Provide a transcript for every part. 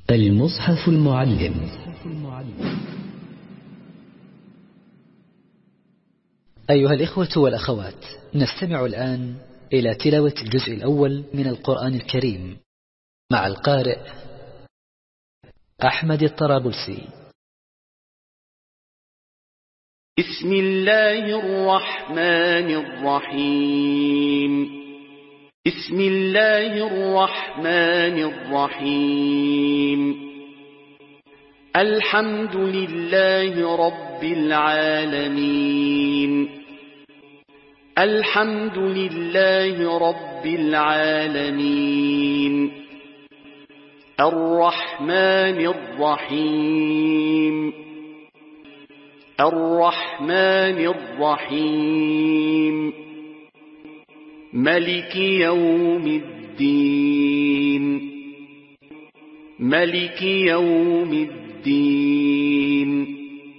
المصحف المعلم. أيها الإخوة والأخوات، نستمع الآن إلى تلاوة الجزء الأول من القرآن الكريم مع القارئ أحمد الطرابلسي. بسم الله الرحمن الرحيم. بسم الله الرحمن الرحيم. الحمد لله رب العالمين. الحمد لله رب العالمين. الرحمن الرحيم. الرحمن الرحيم. ملك يوم الدين. ملك يوم الدين.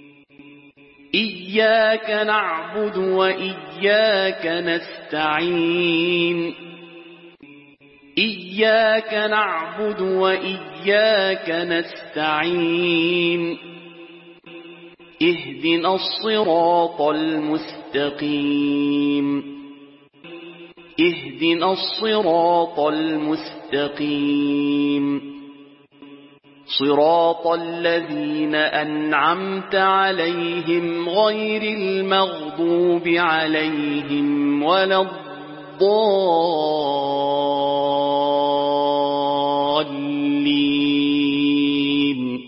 إياك نعبد وإياك نستعين. إياك نعبد وإياك نستعين. اهدنا الصراط المستقيم. اهدنا الصراط المستقيم. صراط الذين أنعمت عليهم غير المغضوب عليهم ولا الضالين.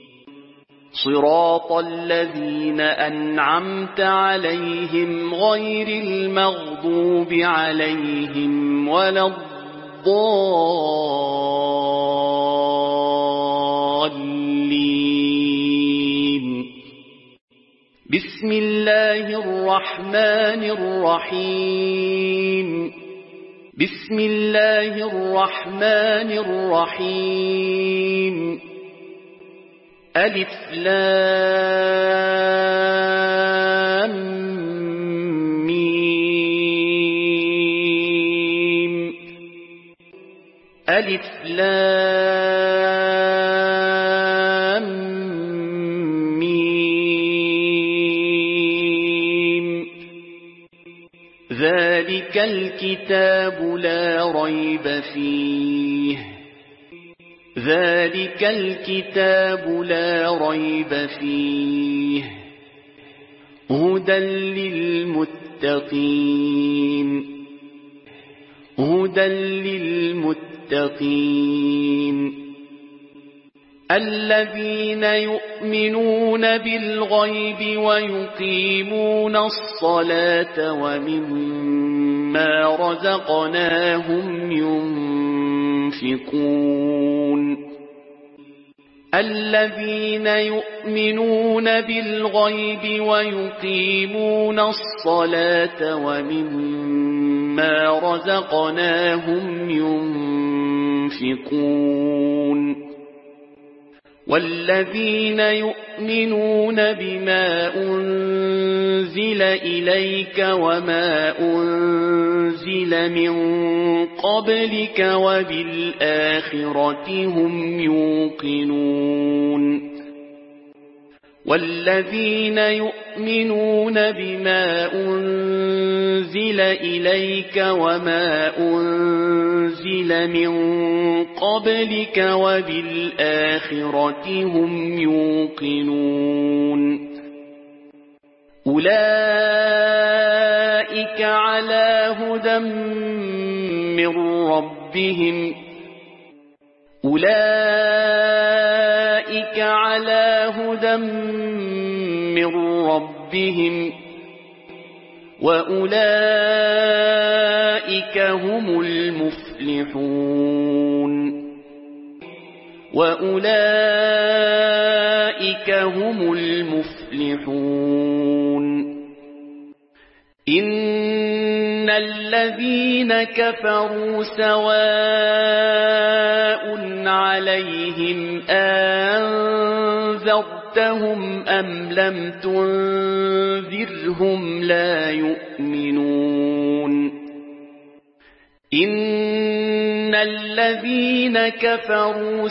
صراط الذين أنعمت عليهم غير المغضوب عليهم ولا الضالين. بسم الله الرحمن الرحيم. بسم الله الرحمن الرحيم. ألف لام ميم. ألف لام ميم. ذلك الكتاب لا ريب فيه. ذلك الكتاب لا ريب فيه. هدى للمتقين. هدى للمتقين. الذين يؤمنون بالغيب ويقيمون الصلاة ومما رزقناهم ينفقون. الذين يؤمنون بالغيب ويقيمون الصلاة ومما رزقناهم ينفقون. والذين يؤمنون بما أنزل إليك وما أنزل من قبلك وبالآخرة هم يوقنون. والذين يؤمنون بما أنزل إليك وما أنزل من قبلك وبالآخرة هم يوقنون. أولئك على هدى من ربهم. أولئك على هدى من ربهم وأولئك هم المفلحون. وأولئك هم المفلحون. إن الذين كفروا سواء عليهم أنذرتهم أم لم تنذرهم لا يؤمنون. إن الذين كفروا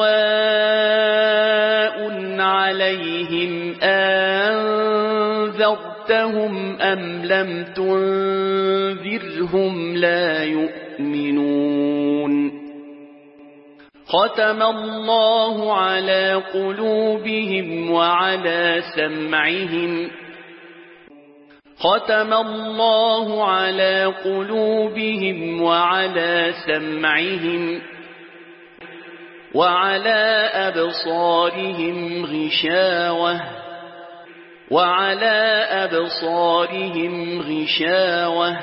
سواء عليهم أنذرتهم أم لم تنذرهم لا يؤمنون ختم الله على قلوبهم وعلى سمعهم ختم الله على قلوبهم وعلى سمعهم وعلى أبصارهم غشاوة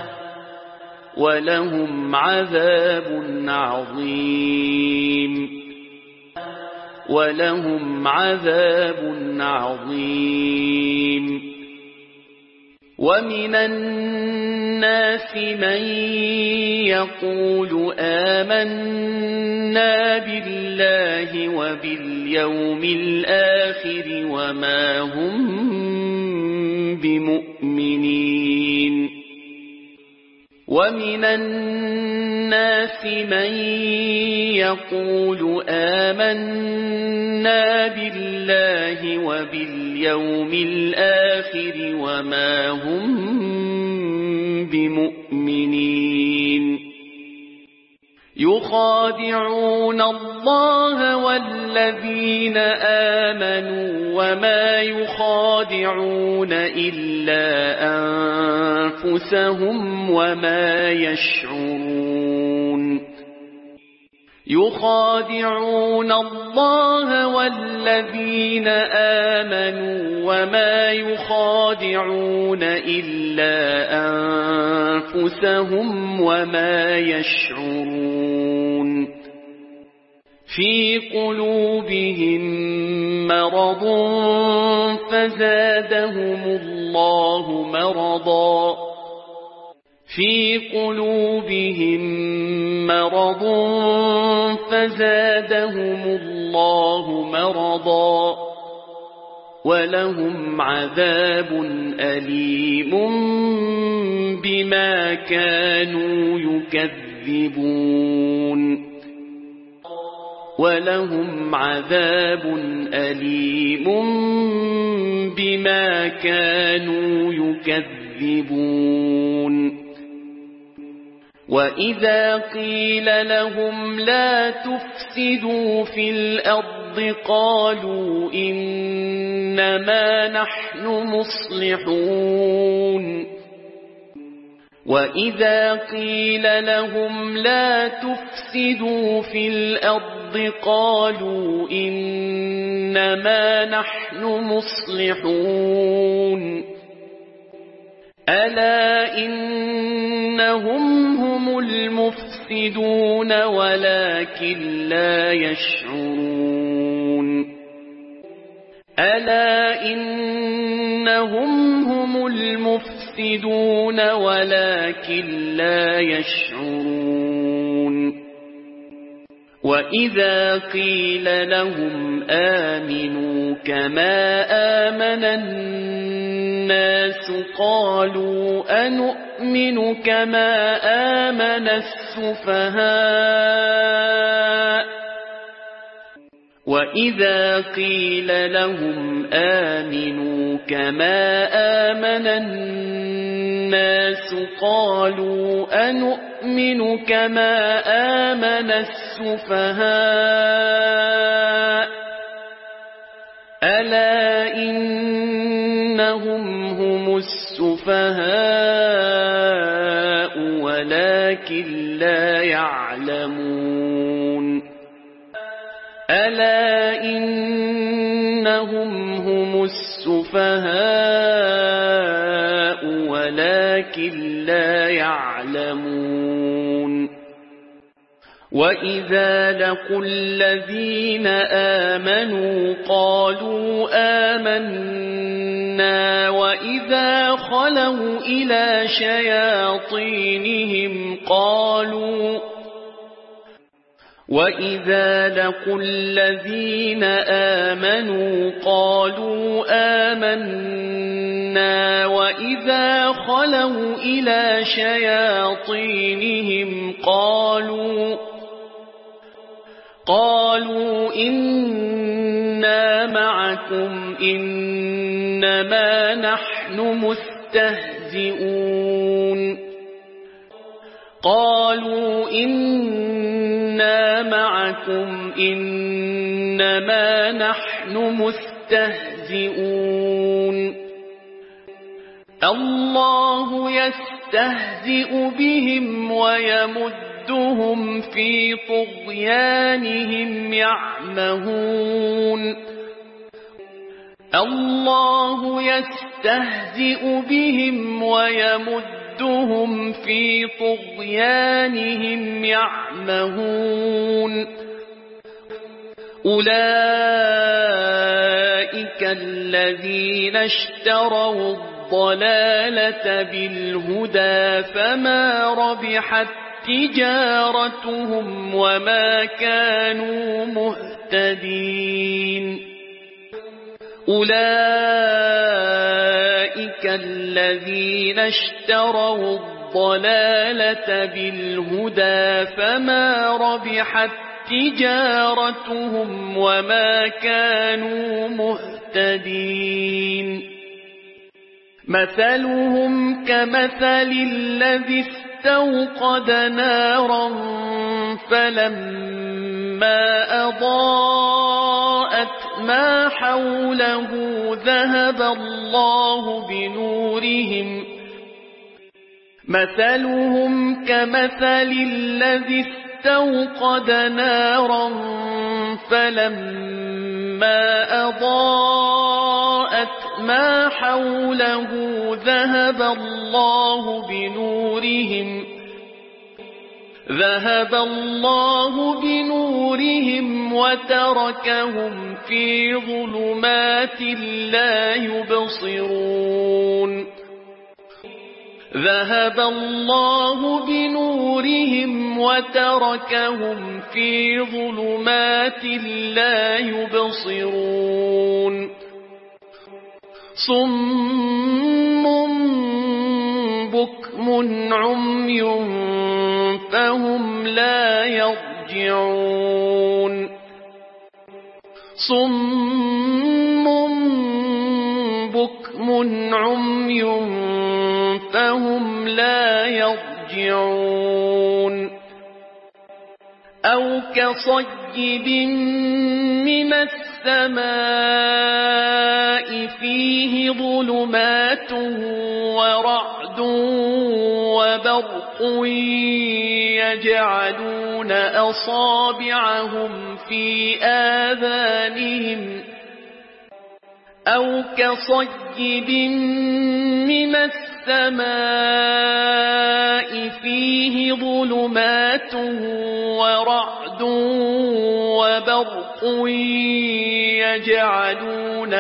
ولهم عذاب عظيم ومن الناس من يقول آمنا بالله وباليوم الآخر وما هم بمؤمنين ومن الناس من يقول آمنا بالله وباليوم الآخر وما هم بمؤمنين يخادعون الله والذين آمنوا وما يخادعون إلا أنفسهم وما يشعرون يخادعون الله والذين آمنوا وما يخادعون إلا أنفسهم وما يشعرون في قلوبهم مرض فزادهم الله مرضا في قلوبهم مرض فزادهم الله مرضا ولهم عذاب أليم بما كانوا يكذبون ولهم عذاب أليم بما كانوا يكذبون وإذا قيل لهم لا تفسدوا في الأرض قالوا إنما نحن مصلحون وإذا قيل لهم لا تفسدوا في الأرض قالوا إنما نحن مصلحون ألا إنهم هم المفسدون ولكن لا يشعرون ألا إنهم هم المفسدون ولكن لا يشعرون وإذا قيل لهم آمنوا كما آمن الناس قالوا أنؤمن كما آمن السفهاء وإذا قيل لهم آمنوا كما آمن الناس قالوا أنؤمن كما آمن السفهاء ألا إنهم هم السفهاء ولكن لا يعلمون ألا إنهم هم السفهاء ولكن لا يعلمون وإذا لقوا الذين آمنوا قالوا آمنا وإذا خلوا إلى شياطينهم وإذا لقوا الذين آمنوا قالوا آمنا وإذا خلوا إلى شياطينهم قالوا إنا معكم إنما نحن مستهزئون قالوا إنا معكم إنما نحن مستهزئون الله يستهزئ بهم ويمدهم في طغيانهم يعمهون الله يستهزئ بهم ويمدهم في طغيانهم يعمهون أولئك الذين اشتروا الضلالة بالهدى فما ربحت تجارتهم وما كانوا مهتدين أولئك الذين اشتروا الضلالة بالهدى فما ربحت تجارتهم وما كانوا مهتدين مثلهم كمثل الذي استوقد نارا فلما أضاءت ما حوله ذهب الله بنورهم مثلهم كمثل الذي استوقد نارا فلما أضاءت ما حوله ذهب الله بنورهم وتركهم في ظلمات لا يبصرون ذهب الله بنورهم وتركهم في ظلمات لا يبصرون صم بكم عمي فهم لا يرجعون صم بكم عمي فهم لا يرجعون أو كصيب من السماء فيه ظلمات ورعد وبرق يجعلون أصابعهم في آذانهم أو كصيب من السماء فيه ظلمات ورعد وبرق يجعلون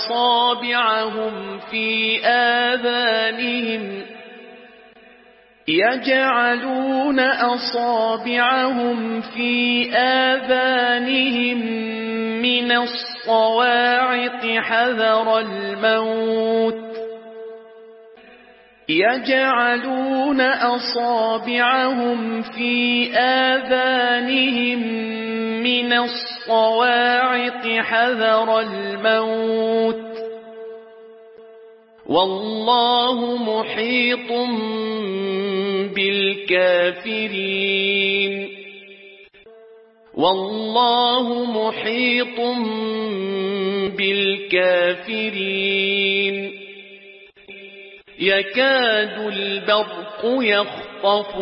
أصابعهم في آذانهم من الصواعق حذر الموت يجعلون أصابعهم في آذانهم من الصواعق حذر الموت والله محيط بالكافرين والله محيط بالكافرين يكاد البرق يخطف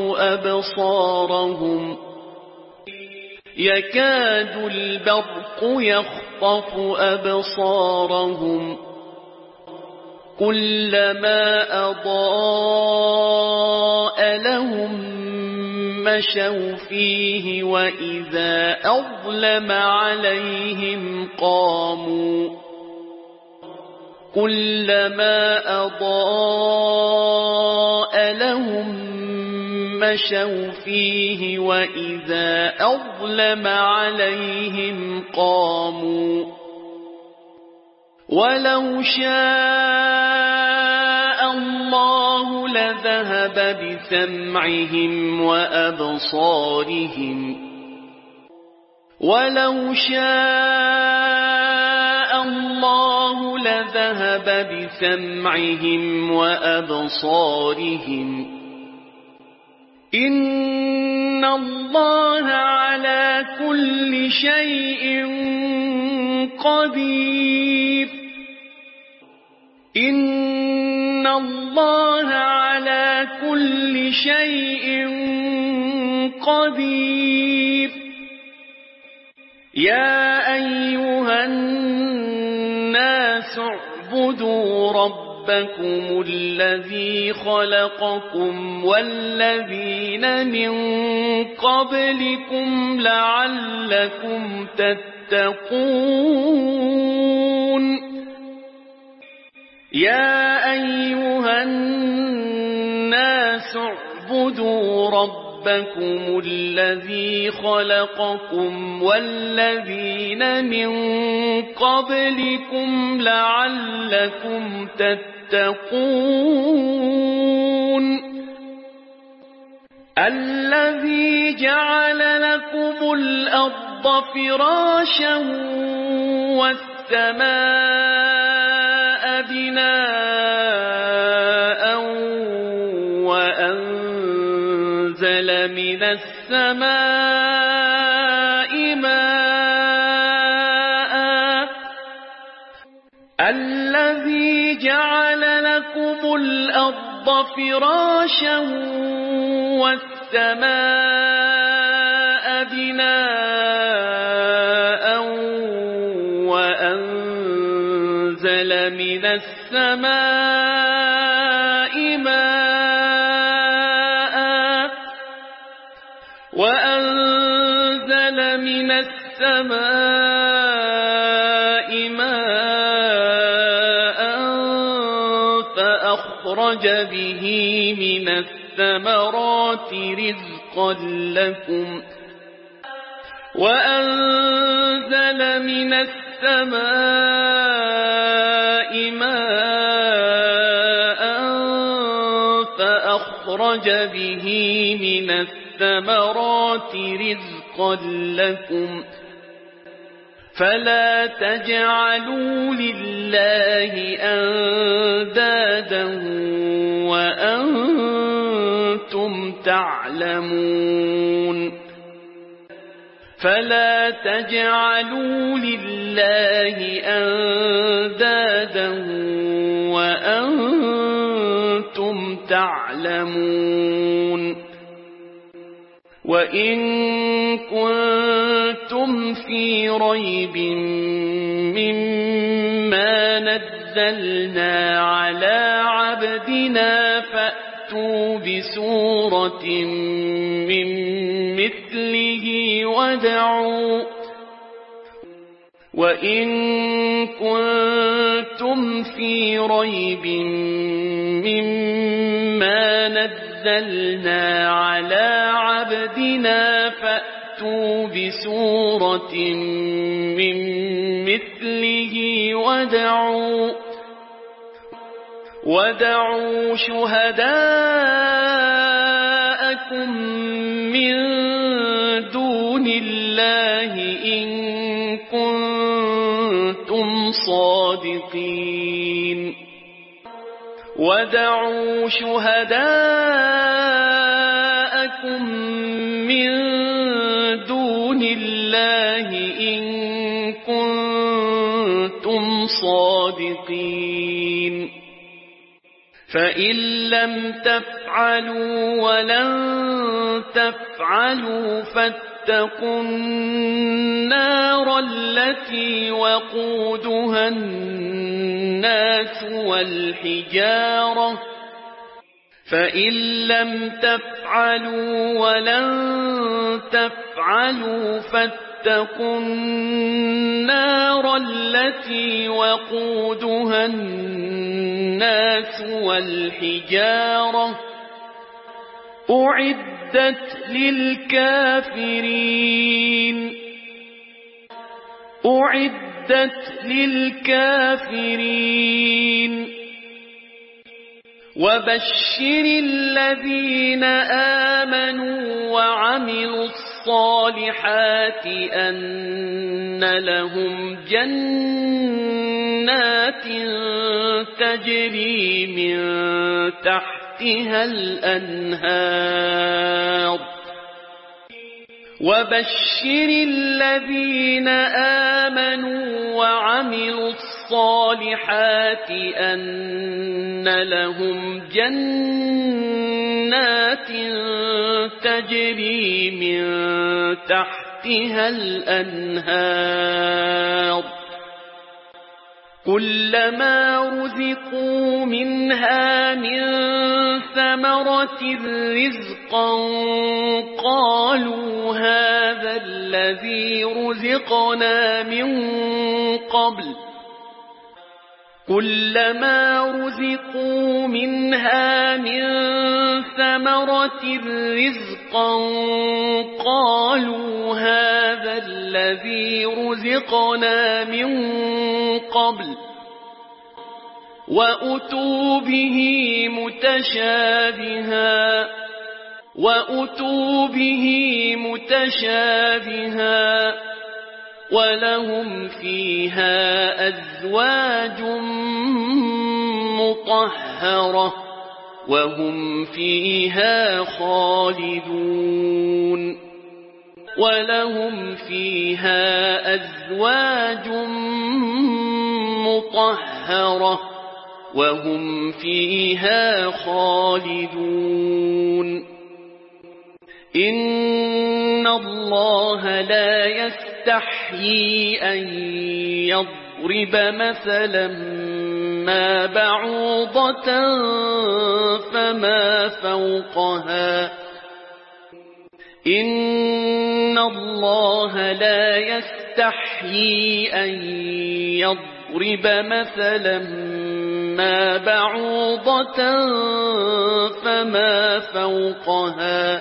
أبصارهم كلما أضاء لهم مشوا فيه وإذا أظلم عليهم قاموا كلما أضاء لهم مشوا فيه وإذا أظلم عليهم قاموا ولو شاء الله لذهب بسمعهم وأبصارهم ولو شاء الله لذهب بسمعهم وأبصارهم إن الله على كل شيء قدير إن الله على كل شيء قدير يا أيها الناس اعبدوا ربكم الذي خلقكم والذين من قبلكم لعلكم تتقون يا أيها الناس اعبدوا ربكم الذي خلقكم والذين من قبلكم لعلكم تتقون الذي جعل لكم الأرض فراشا والسماء بناء وأنزل من السماء ماء الذي جعل لكم الأرض فراشا والسماء بناء وأنزل من السماء ماء فأخرج به من الثمرات رزقا لكم وأنزل من السماء ماء فأخرج به من الثمرات رزقا لكم فلا تجعلوا لله أندادا وأنتم تعلمون فلا تجعلوا لله أندادا وأنتم تعلمون وإن كنتم في ريب مما نزلنا على عبدنا فأتوا بسورة من مثله وإن كنتم في ريب مما نزلنا على عبدنا فأتوا بسورة من مثله ودعوا شهداءكم من دون الله إن كنتم صادقين ودعوا شهداءكم من دون الله إن كنتم صادقين فإن لم تفعلوا ولن تفعلوا فاتقوا النار التي وقودها الناس والحجارة فإن لم تفعلوا ولن تفعلوا فاتقوا النار التي وقودها الناس والحجارة أعدت للكافرين وبشر الذين آمنوا وعملوا الصالحات الصالحات أن لهم جنات تجري من تحتها الأنهار وبشر الذين آمنوا وعملوا الصالحات أن لهم جنات تجري من تحتها الأنهار كلما رزقوا منها من ثمرة رزقا قالوا هذا الذي رزقنا من قبل كلما رزقوا منها من ثمرة رزقا قالوا هذا الذي رزقنا من قبل وأتوا به متشابها ولهم فيها أزواج مطهرة وهم فيها خالدون ولهم فيها أزواج مطهرة وهم فيها خالدون إن الله لا يستحيي أن يضرب مثلا ما بعوضة فما فوقها إن الله لا يستحيي أن يضرب مثلا ما بعوضة فما فوقها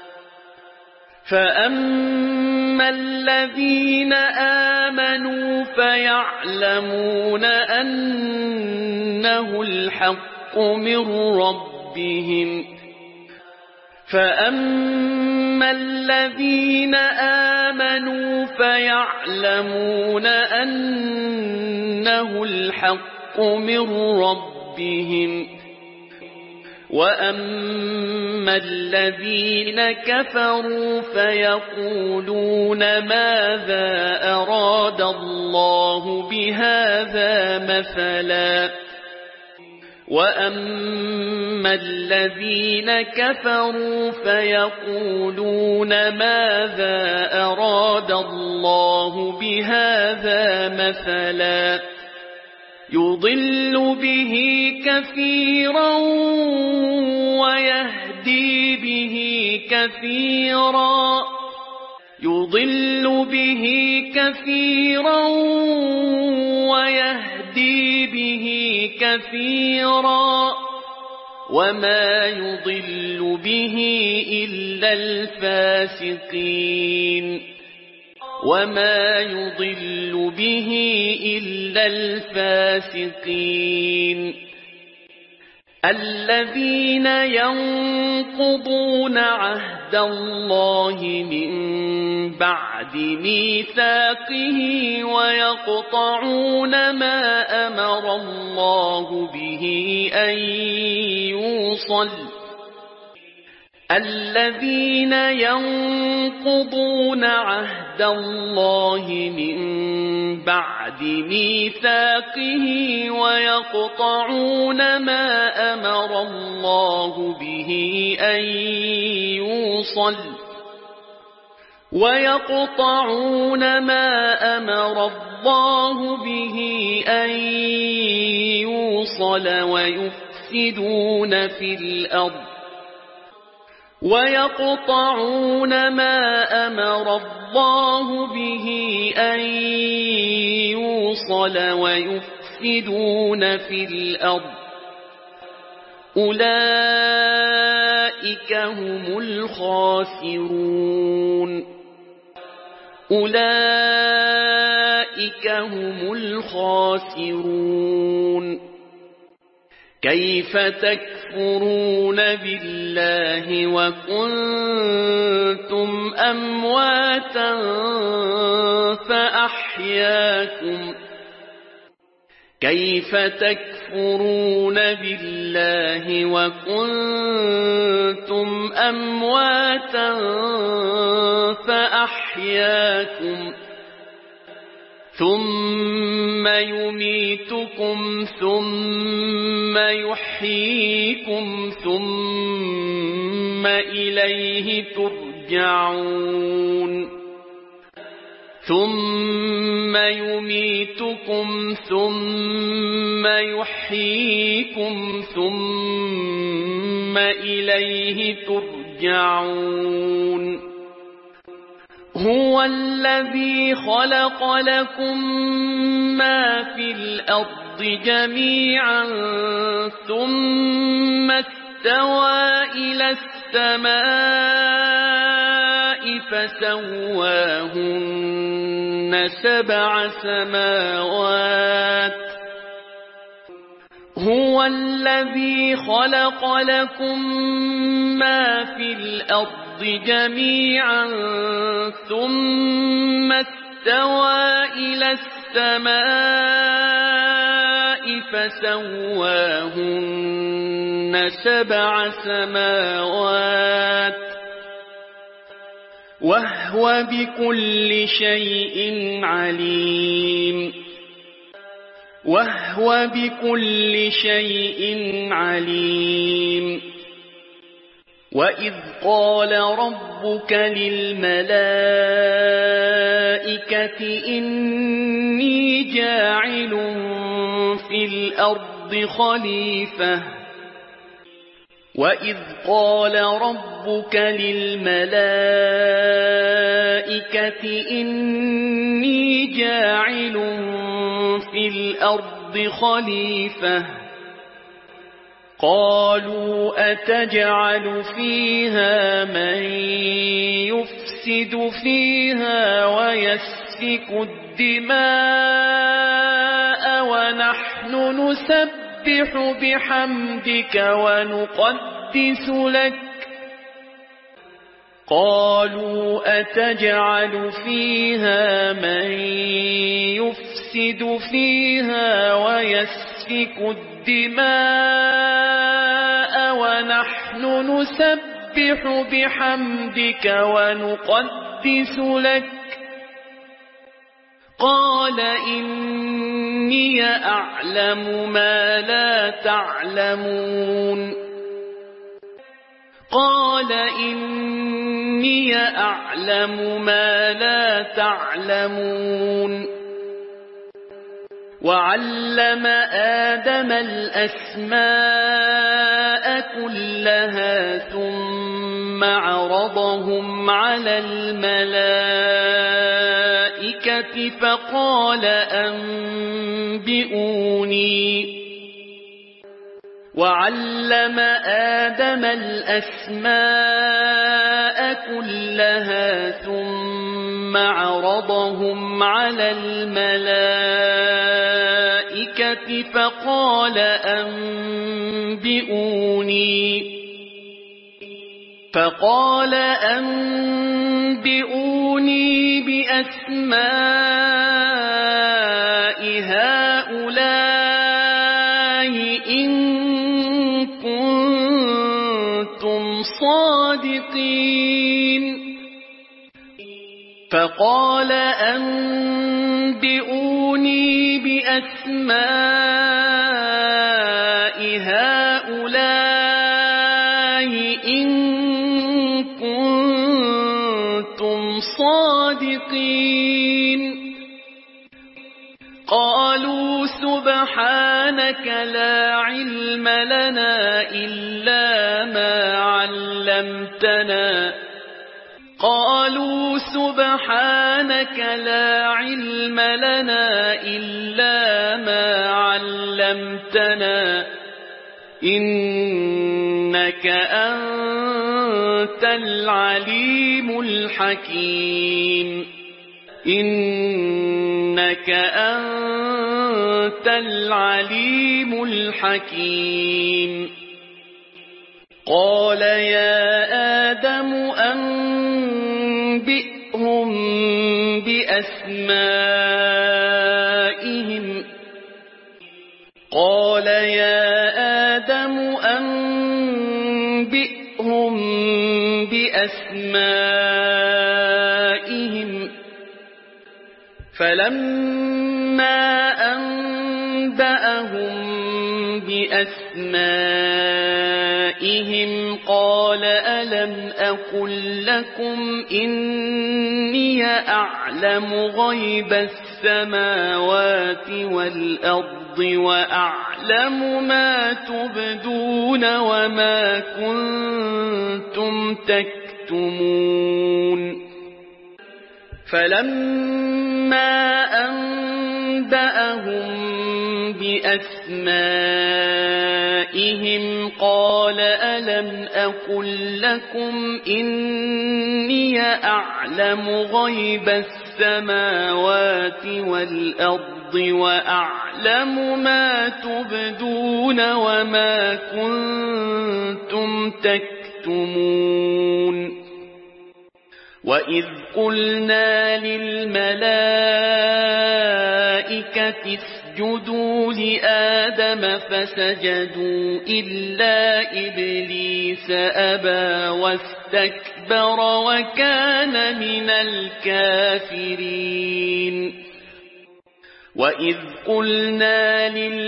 فأما الذين آمنوا فيعلمون أنه الحق من ربهم فأما الذين آمنوا فيعلمون أنه الحق من ربهم وأما الذين كفروا فيقولون ماذا أراد الله بهذا مثلا وأما الذين كفروا فيقولون ماذا أراد الله بهذا مثلا يضل به كثيرا ويهدي به كثيرا يضل به كثيرا ويهدي به كثيرا وما يضل به إلا الفاسقين وما يضل به إلا الفاسقين الذين ينقضون عهد الله من بعد ميثاقه ويقطعون ما أمر الله به أن يوصل الذين ينقضون عهد الله من بعد ميثاقه ويقطعون ما أمر الله به أن يوصل ويقطعون ما أمر الله به أن يوصل ويفسدون في الأرض ويقطعون ما أمر الله به أن يوصل ويفسدون في الأرض أولئك هم الخاسرون أولئك هم الخاسرون كيف تكفرون بالله وكنتم أمواتا فأحياكم كيف تكفرون بالله وكنتم أمواتا فأحياكم ثم يميتكم ثم يحييكم ثم إليه ترجعون ثم يميتكم ثم يحييكم ثم إليه ترجعون هو الذي خلق لكم ما في الأرض جميعا ثم استوى إلى السماء فسواهن سبع سماوات هو الذي خلق لكم ما في الأرض جميعا ثم استوى إلى السماء فسواهن سبع سماوات وهو بكل شيء عليم وهو بكل شيء عليم وإذ قال ربك للملائكة إني جاعل في الأرض خليفة وإذ قال ربك للملائكة إني جاعل في الأرض خليفة قالوا أتجعل فيها من يفسد فيها ويسفك الدماء ونحن نسبح بحمدك ونقدس لك قالوا أتجعل فيها من يفسد فيها ويسفك الدماء ونحن نسبح بحمدك ونقدس لك قال إني أعلم ما لا تعلمون قال إني أعلم ما لا تعلمون وعلم آدم الأسماء كلها ثم عرضهم على الملائكة فقال أنبئوني وعلم آدم الأسماء كلها ثم عرضهم على الملائكة فقال أنبئوني بأسماء هؤلاء إن كنتم صادقين فقال أنبئوني بأسماء هؤلاء إن كنتم صادقين قالوا سبحانك لا علم لنا إلا ما علمتنا قالوا سبحانك لا علم لنا إلا ما علمتنا إنك أنت العليم الحكيم إن إنك أنت العليم الحكيم قال يا آدم أنبئهم بأسمائهم فلما أنبأهم بأسمائهم قال ألم أقل لكم إني أعلم غيب السماوات والأرض وأعلم ما تبدون وما كنتم تكتمون فلما أنبأهم بأسمائهم قال ألم أقل لكم إني أعلم غيب السماوات والأرض وأعلم ما تبدون وما كنتم تكتمون وإذ قلنا للملائكة اسجدوا لآدم فسجدوا إلا إبليس أبى واستكبر وكان من الكافرين وإذ قلنا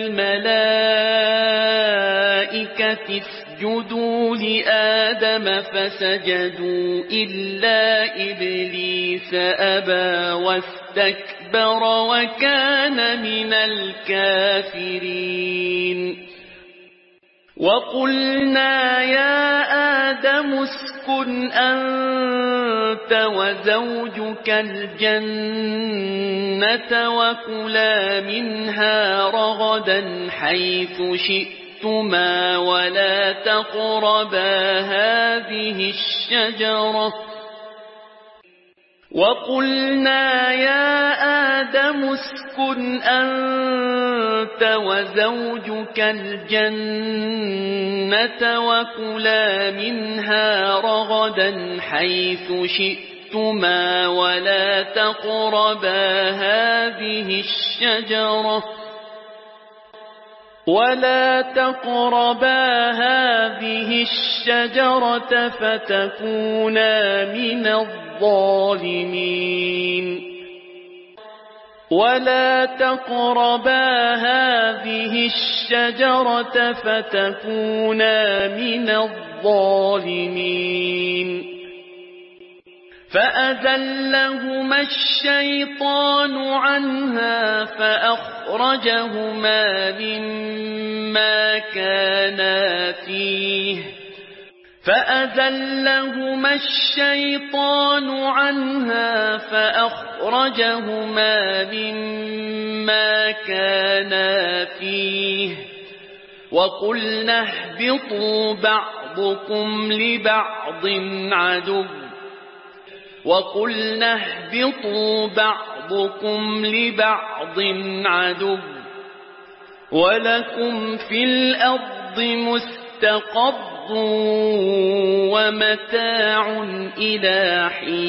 للملائكة اسجدوا لآدم فسجدوا إلا إبليس أبى واستكبر وكان من الكافرين وقلنا يا آدم اسكن أنت وزوجك الجنة وكلا منها رغدا حيث شئتما ولا تقربا هذه الشجرة وقلنا يا آدم اسكن أنت وزوجك الجنة وكلا منها رغدا حيث شئتما ولا تقربا هذه الشجرة فتكونا من الظالمين فأزلهما الشيطان عنها فأخرجهما مما كانا فيه وقلنا اهبطوا بعضكم لبعض عدو ولكم في الأرض مستقر ومتاع إلى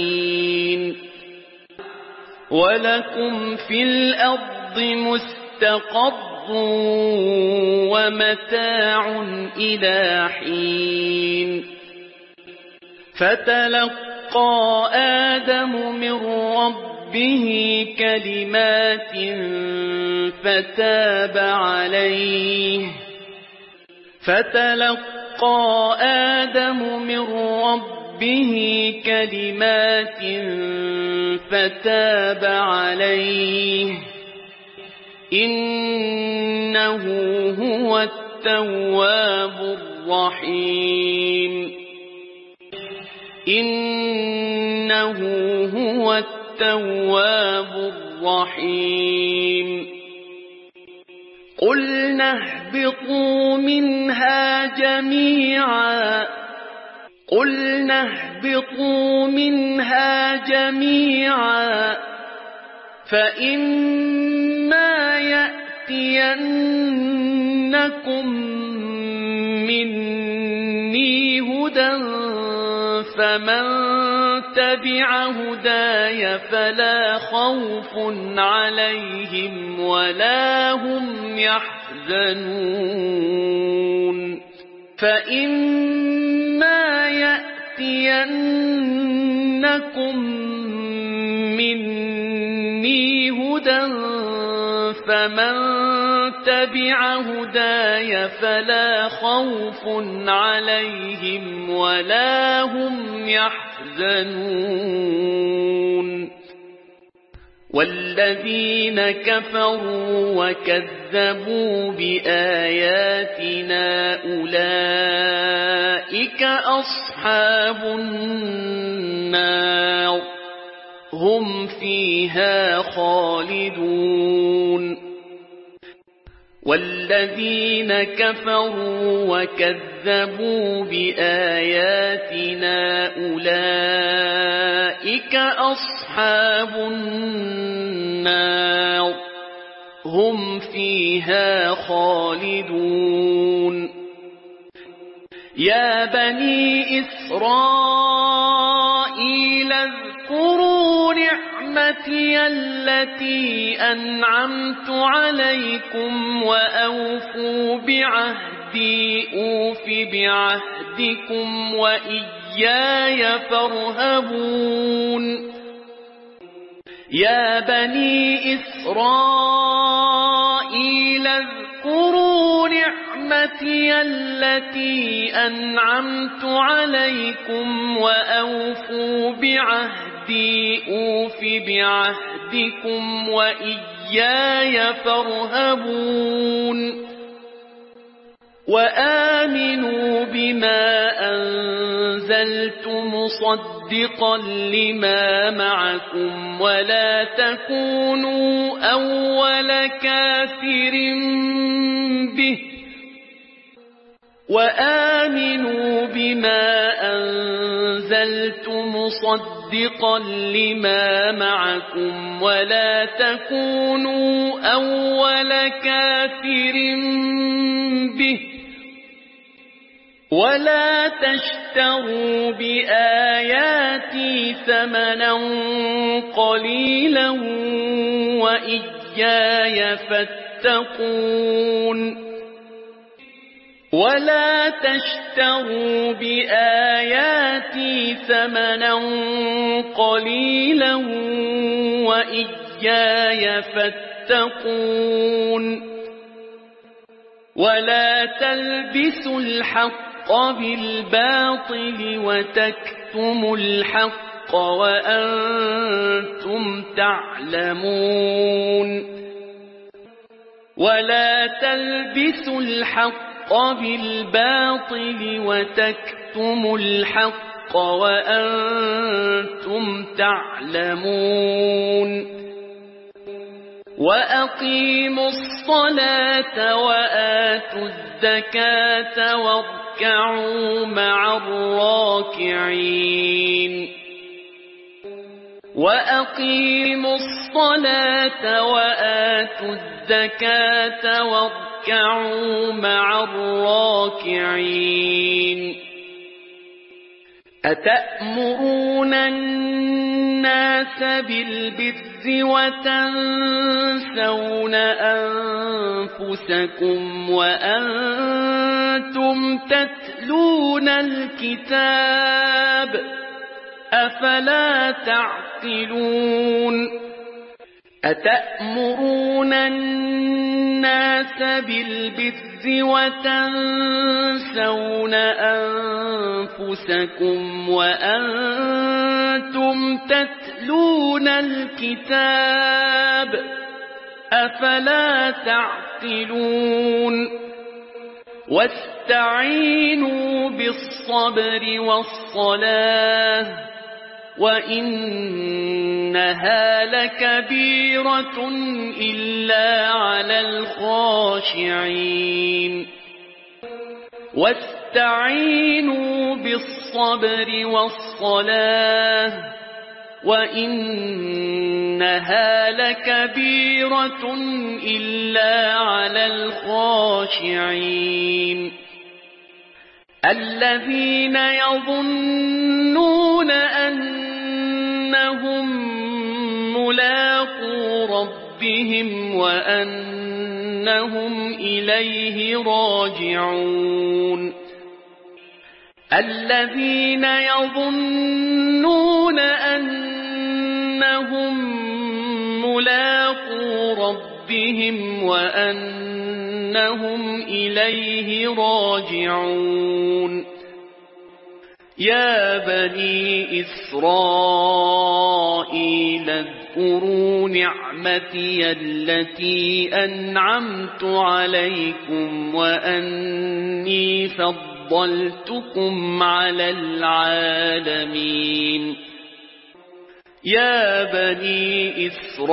حين فتلقى آدم من ربه كلمات فتاب عليه إنه هو التواب الرحيم قلنا اهبطوا منها جميعا فإما يأتينكم مني هدى فمن تبع هداي فلا خوف عليهم ولا هم يحزنون فإما يأتينكم مني هدى فمن تبع هداي فلا خوف عليهم ولا هم يحزنون والذين كفروا وكذبوا بآياتنا أولئك أصحاب النار هم فيها خالدون والذين كفروا وكذبوا بآياتنا أولئك أصحاب النار هم فيها خالدون يا بني إسرائيل اذكروا نعمتي التي أنعمت عليكم وأوفوا بعهدي أوف بعهدكم وإياي فارهبون يا بني إسرائيل اذكروا نعمتي التي أنعمت عليكم وأوفوا بعهدي أوف بعهدكم وإياي فارهبون وآمنوا بما أنزلت مصدقا لما معكم ولا تكونوا أول كافر به وآمنوا بما أنزلت مصدقا لما معكم ولا تكونوا أول كافر به ولا تشتروا بآياتي ثمنا قليلا وإياي فاتقون ولا تشتروا بآياتي ثمنا قليلا وإياي فاتقون ولا تلبسوا الحق بالباطل وتكتموا الحق وأنتم تعلمون ولا تلبسوا الحق بالباطل وتكتموا الحق وأنتم تعلمون وأقيموا الصلاة وآتوا الزكاة واركعوا مع الراكعين وأقيموا الصلاة وآتوا الزكاة واركعوا مع الراكعين أتأمرون الناس بالبر وتنسون أنفسكم وأنتم تتلون الكتاب أفلا تعقلون أتأمرون الناس بالبر وتنسون أنفسكم وأنتم تتلون الكتاب أفلا تعقلون واستعينوا بالصبر والصلاة وإنها لكبيرة إلا على الخاشعين واستعينوا بالصبر والصلاة وإنها لكبيرة إلا على الخاشعين الذين يظنون أنهم ملاقو ربهم وأنهم إليه راجعون الذين يظنون أنهم ملاقو ربهم وأنهم إليه راجعون يا بني إسرائيل اذكروا نعمتي التي أنعمت عليكم وأني فضلتكم على العالمين يا بني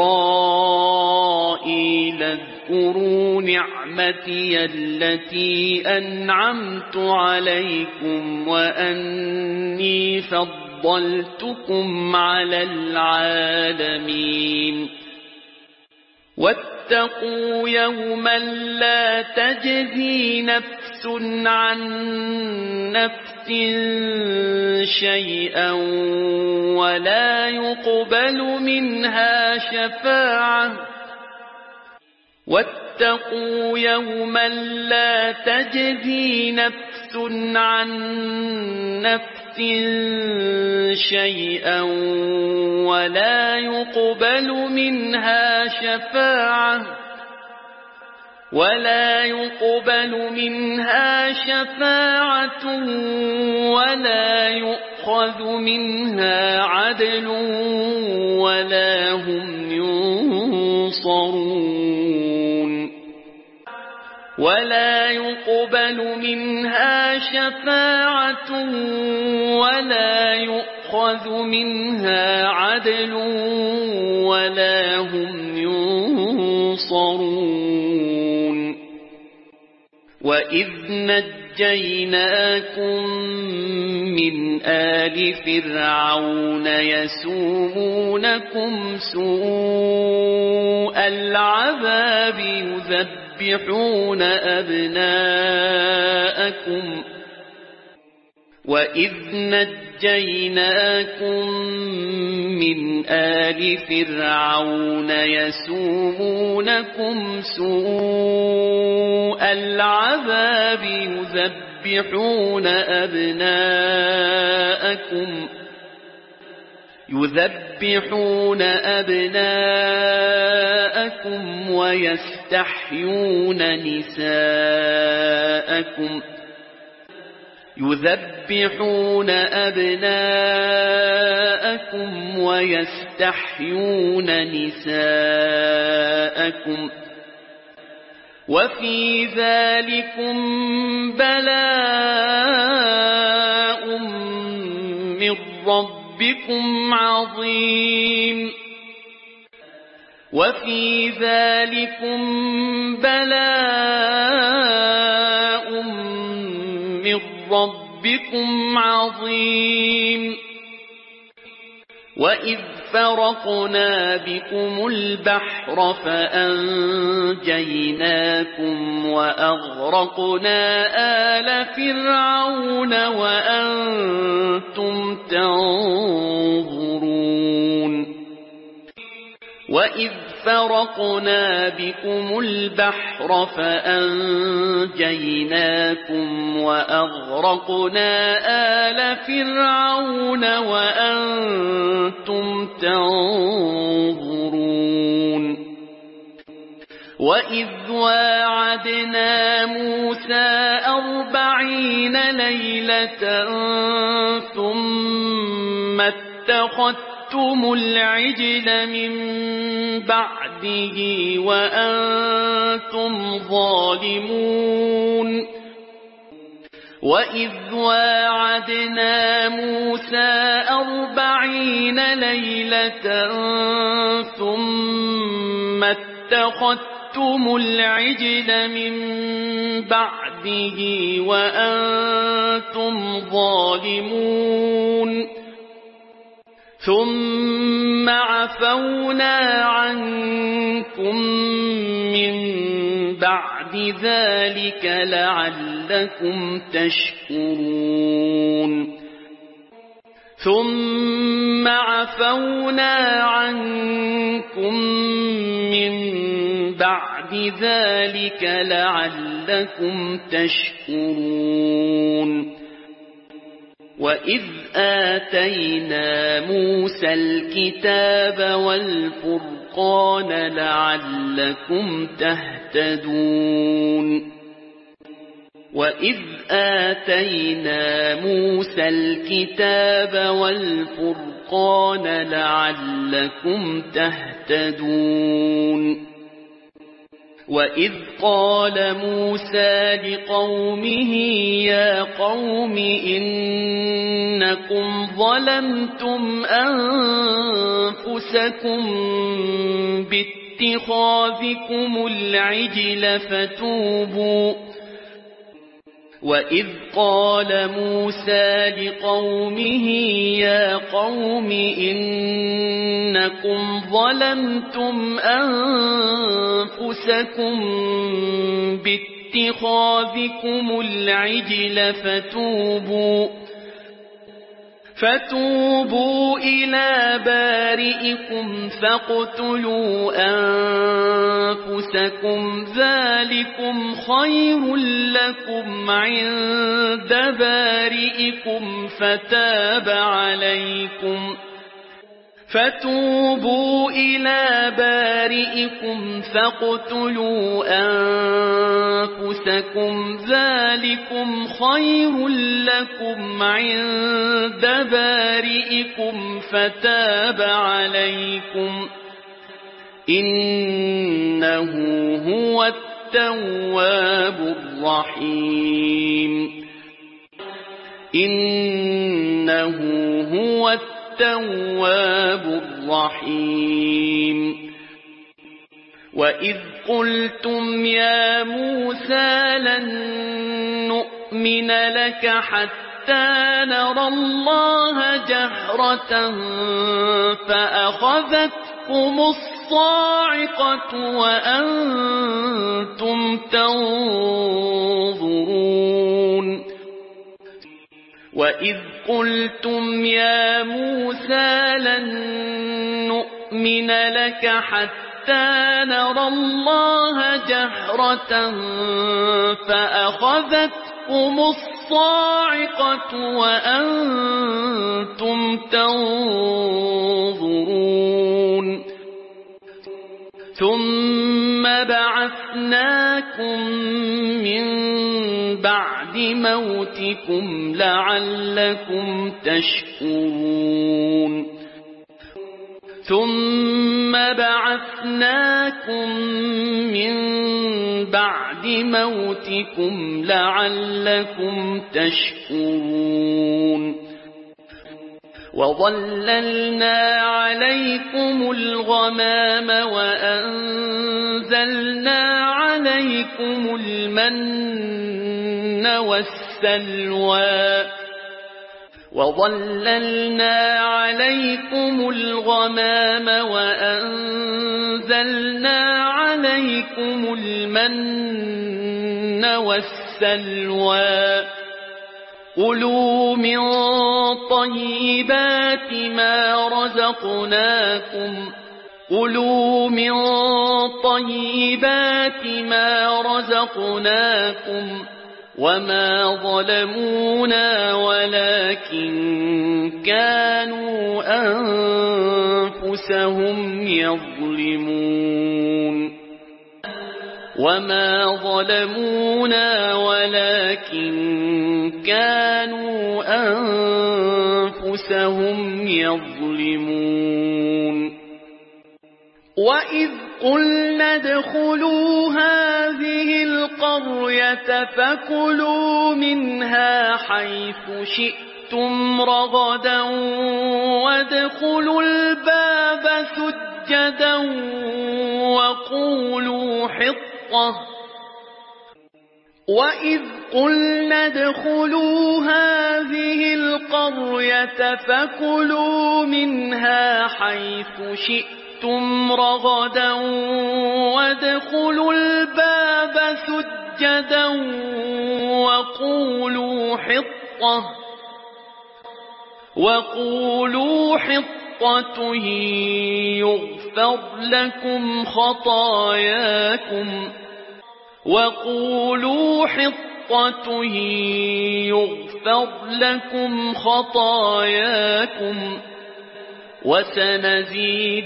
إسرائيل اذكروا نعمتي التي أنعمت عليكم وأني فضلتكم على العالمين واتقوا يوما لا تجزي نفس عن نفس شيئا ولا يقبل منها شفاعة واتقوا يوما لا تجزي نفس عن نفس شيئا ولا يقبل منها شفاعة ولا يؤخذ منها عدل ولا هم ينصرون ولا يقبل منها شفاعة ولا يؤخذ منها عدل ولا هم ينصرون وإذ نجيناكم من آل فرعون يسومونكم سوء العذاب يذبحون أبناءكم وإذ نجيناكم من آل فرعون يسومونكم سوء العذاب يذبحون أبناءكم ويستحيون نساءكم وفي ذلكم بلاء من ربكم عظيم وفي ذلكم بلاء من ربكم عظيم وإذ فرقنا بكم البحر فأنجيناكم وأغرقنا آل فرعون وأنتم تنظرون وإذ فرقنا بكم البحر فأنجيناكم وأغرقنا آل فرعون وأنتم تنظرون وإذ واعدنا موسى 40 ليلة ثم اتخذتم العجل من بعده وأنتم ظالمون وإذ واعدنا موسى 40 ليلة ثم اتخذتم العجل من بعده وأنتم ظالمون ثم عفونا عنكم من بعد ذلك لعلكم تشكرون ثم عفونا عنكم من بعد ذلك لعلكم تشكرون وإذ آتينا موسى الكتاب والفرقان لعلكم تهتدون وإذ آتينا موسى الكتاب والفرقان لعلكم تهتدون وإذ قال موسى لقومه يا قوم إنكم ظلمتم أنفسكم باتخاذكم العجل وإذ قال موسى لقومه يا قوم إنكم ظلمتم أنفسكم باتخاذكم العجل فتوبوا إلى بارئكم فاقتلوا أنفسكم ذلكم خير لكم عند بارئكم فتاب عليكم فتوبوا إلى بارئكم فاقتلوا أنفسكم ذلكم خير لكم عند بارئكم فتاب عليكم إنه هو التواب الرحيم إنه هو التواب الرحيم وإذ قلتم يا موسى لن نؤمن لك حتى نرى الله جهرة فأخذتكم الصاعقة وأنتم تنظرون وإذ قلتم يا موسى لن نؤمن لك حتى نرى الله جهرة فأخذتكم الصاعقة وأنتم تنظرون ثم بعثناكم من بعد موتكم لعلكم تشكرون ثم بعثناكم من بعد موتكم لعلكم تشكرون وظللنا عليكم الغمام وأنزلنا عليكم المن والسلوى وظللنا عليكم الغمام وأنزلنا عليكم المن والسلوى كلوا من طيبات ما رزقناكم وما ظلمونا ولكن كانوا أنفسهم يظلمون وما ظلمونا ولكن كانوا أنفسهم يظلمون وإذ قلنا ادخلوا هذه القرية فكلوا منها حيث شئتم رغدا وادخلوا الباب سجدا وإذ قلنا ادخلوا هذه القرية فكلوا منها حيث شئتم رغدا وادخلوا الباب سجدا وقولوا حطة يغفر لكم خطاياكم وسنزيد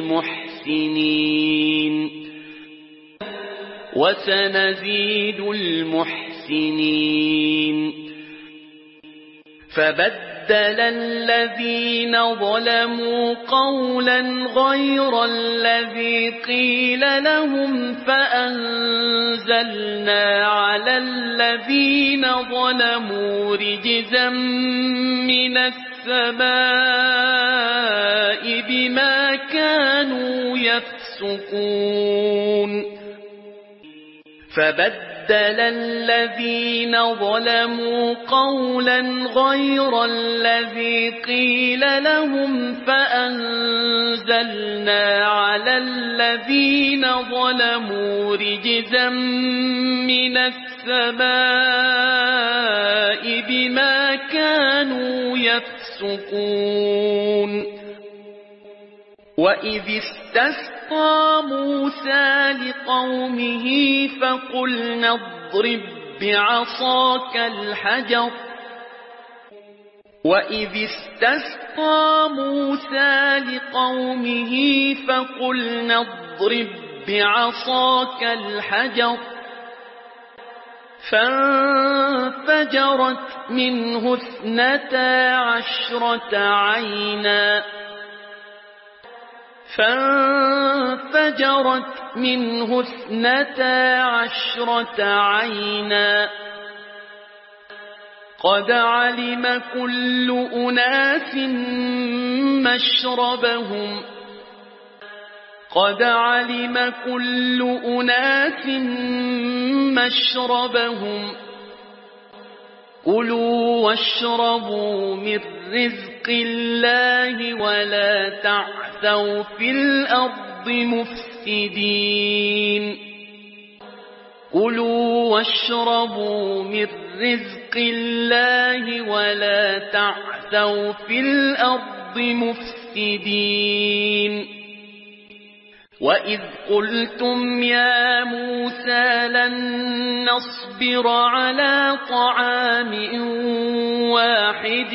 المحسنين فبدل الذين ظلموا قولا غير الذي قيل لهم فأنزلنا على الذين ظلموا رجزا من السماء بما كانوا يفسقون فبدل الذين ظلموا قولا غير الذي قيل لهم فأنزلنا على الذين ظلموا رجزا من السماء بما كانوا يفسقون وإذ استسقى موسى لقومه فقلنا اضرب بعصاك الحجر فانفجرت منه 12 عينا قد علم كل أناس مشربهم كلوا واشربوا من رزق الله ولا تعثوا في الأرض مفسدين وإذ قلتم يا موسى لن نصبر على طعام واحد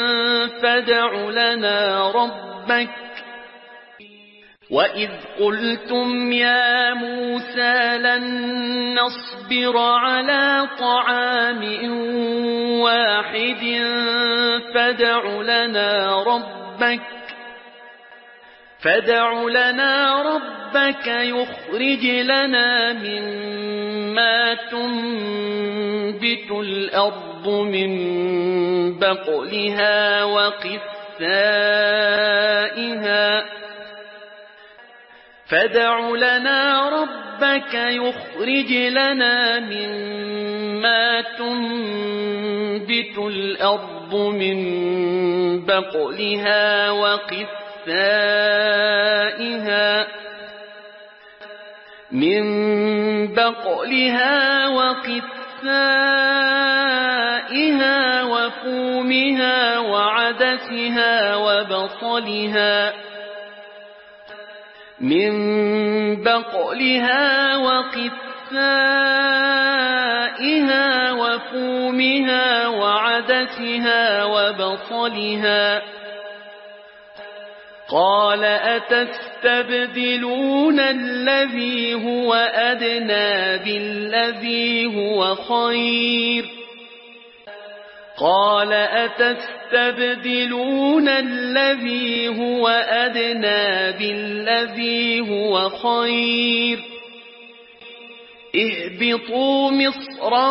فادع لنا ربك يخرج لنا مما تنبت الأرض من بقلها وقثائها وفومها وعدسها وبصلها قال أتستبدلون الذي هو أدنى بالذي هو خير اهبطوا مصرا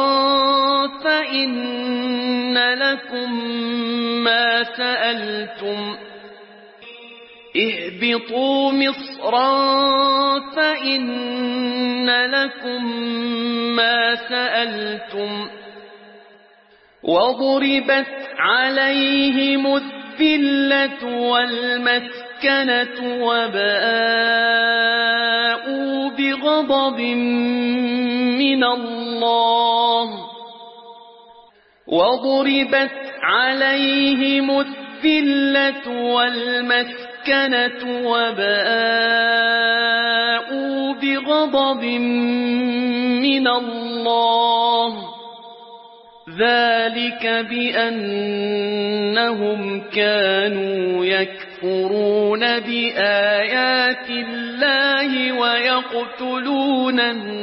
فإن لكم ما سألتم فإن لكم ما سألتم وضربت عليهم الذلة والمسكنة وباءوا بغضب من الله وضربت عليهم الذلة والمسكنة وباءوا بغضب من الله ذلك بأنهم كانوا يكفرون بآيات الله ويقتلون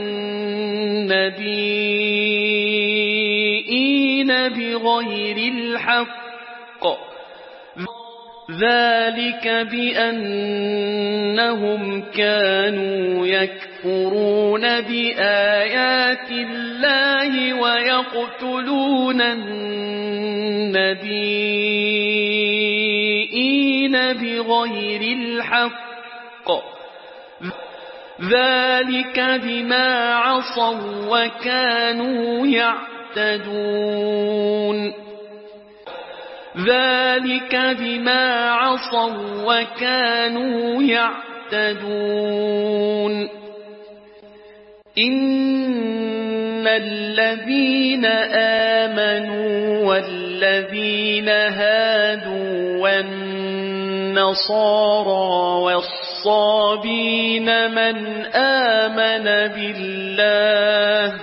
النبيين بغير الحق ذلك بأنهم كانوا يكفرون بآيات الله ويقتلون النبيين بغير الحق ذلك بما عصوا وكانوا يعتدون ذلك بما عصوا وكانوا يعتدون إن الذين آمنوا والذين هادوا والنصارى والصابين من آمن بالله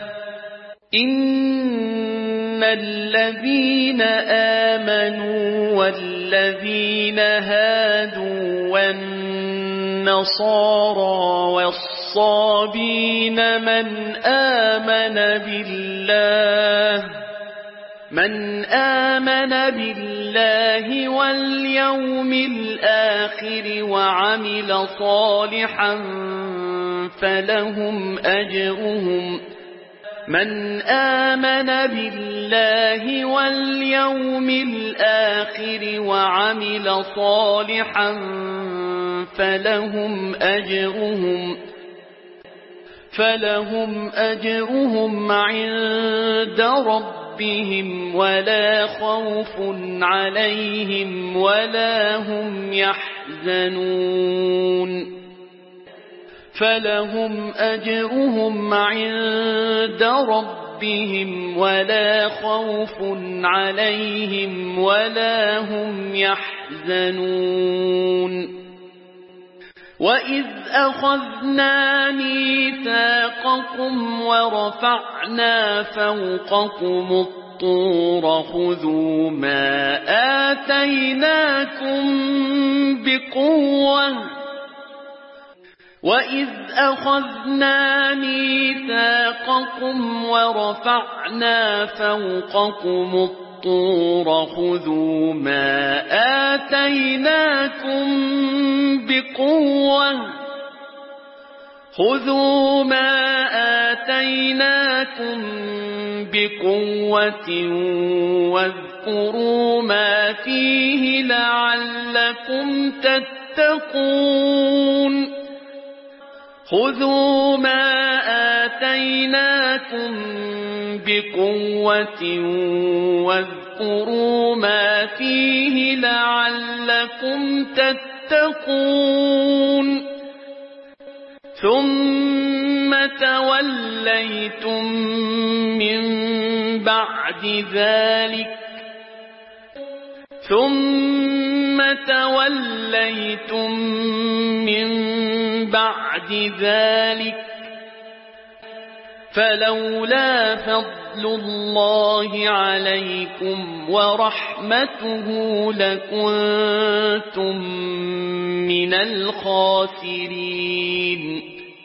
إن الذين آمنوا والذين هادوا والنصارى والصابين من آمن بالله واليوم الآخر وعمل صالحا فلهم أجرهم من آمن بالله واليوم الآخر وعمل صالحا فلهم أجرهم عند ربهم ولا خوف عليهم ولا هم يحزنون فلهم أجرهم عند ربهم ولا خوف عليهم ولا هم يحزنون وإذ أخذنا ميثاقكم ورفعنا فوقكم الطور خذوا ما آتيناكم بقوة وإذ أخذنا ميثاقكم ورفعنا فوقكم الطور خذوا ما آتيناكم بقوة واذكروا ما فيه لعلكم تتقون خذوا ما آتيناكم بقوة واذكروا ما فيه لعلكم تتقون ثم توليتم من بعد ذلك فلولا فضل الله عليكم ورحمته لكنتم من الخاسرين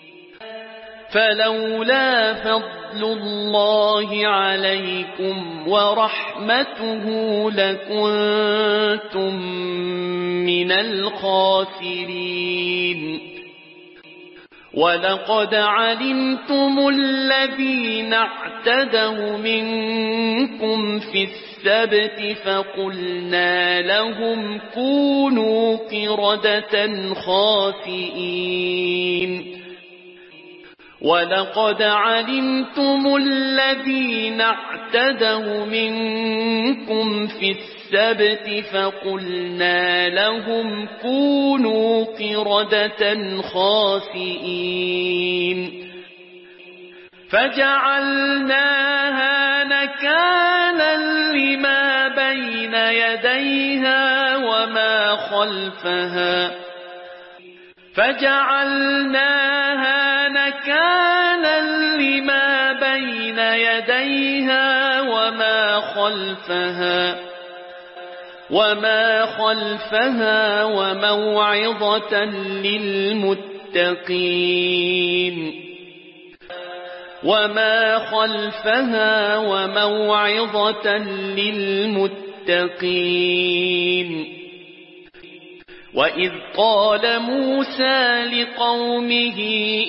فلولا فضل الله عليكم ورحمته لكنتم من الخاسرين ولقد علمتم الذين اعتدوا منكم في السبت فقلنا لهم كونوا قردة خاسئين ولقد علمتم الذين اعتدوا منكم في السبت فقلنا لهم كونوا قردة خاسئين فجعلناها نكالا لما بين يديها وما خلفها وموعظة للمتقين وإذ قال موسى لقومه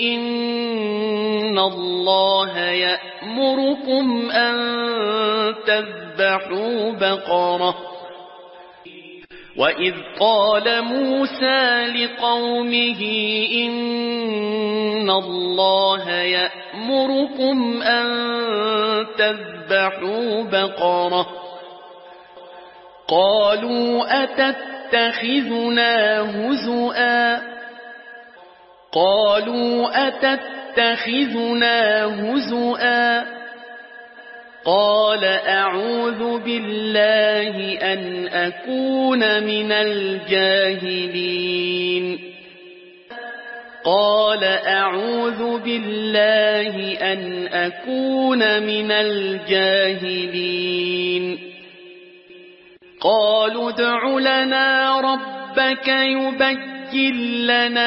إن الله يأمركم أن تذبحوا بقرة قالوا أتتخذنا هزؤا قال أعوذ بالله أن أكون من الجاهلين قالوا ادع لنا ربك يبين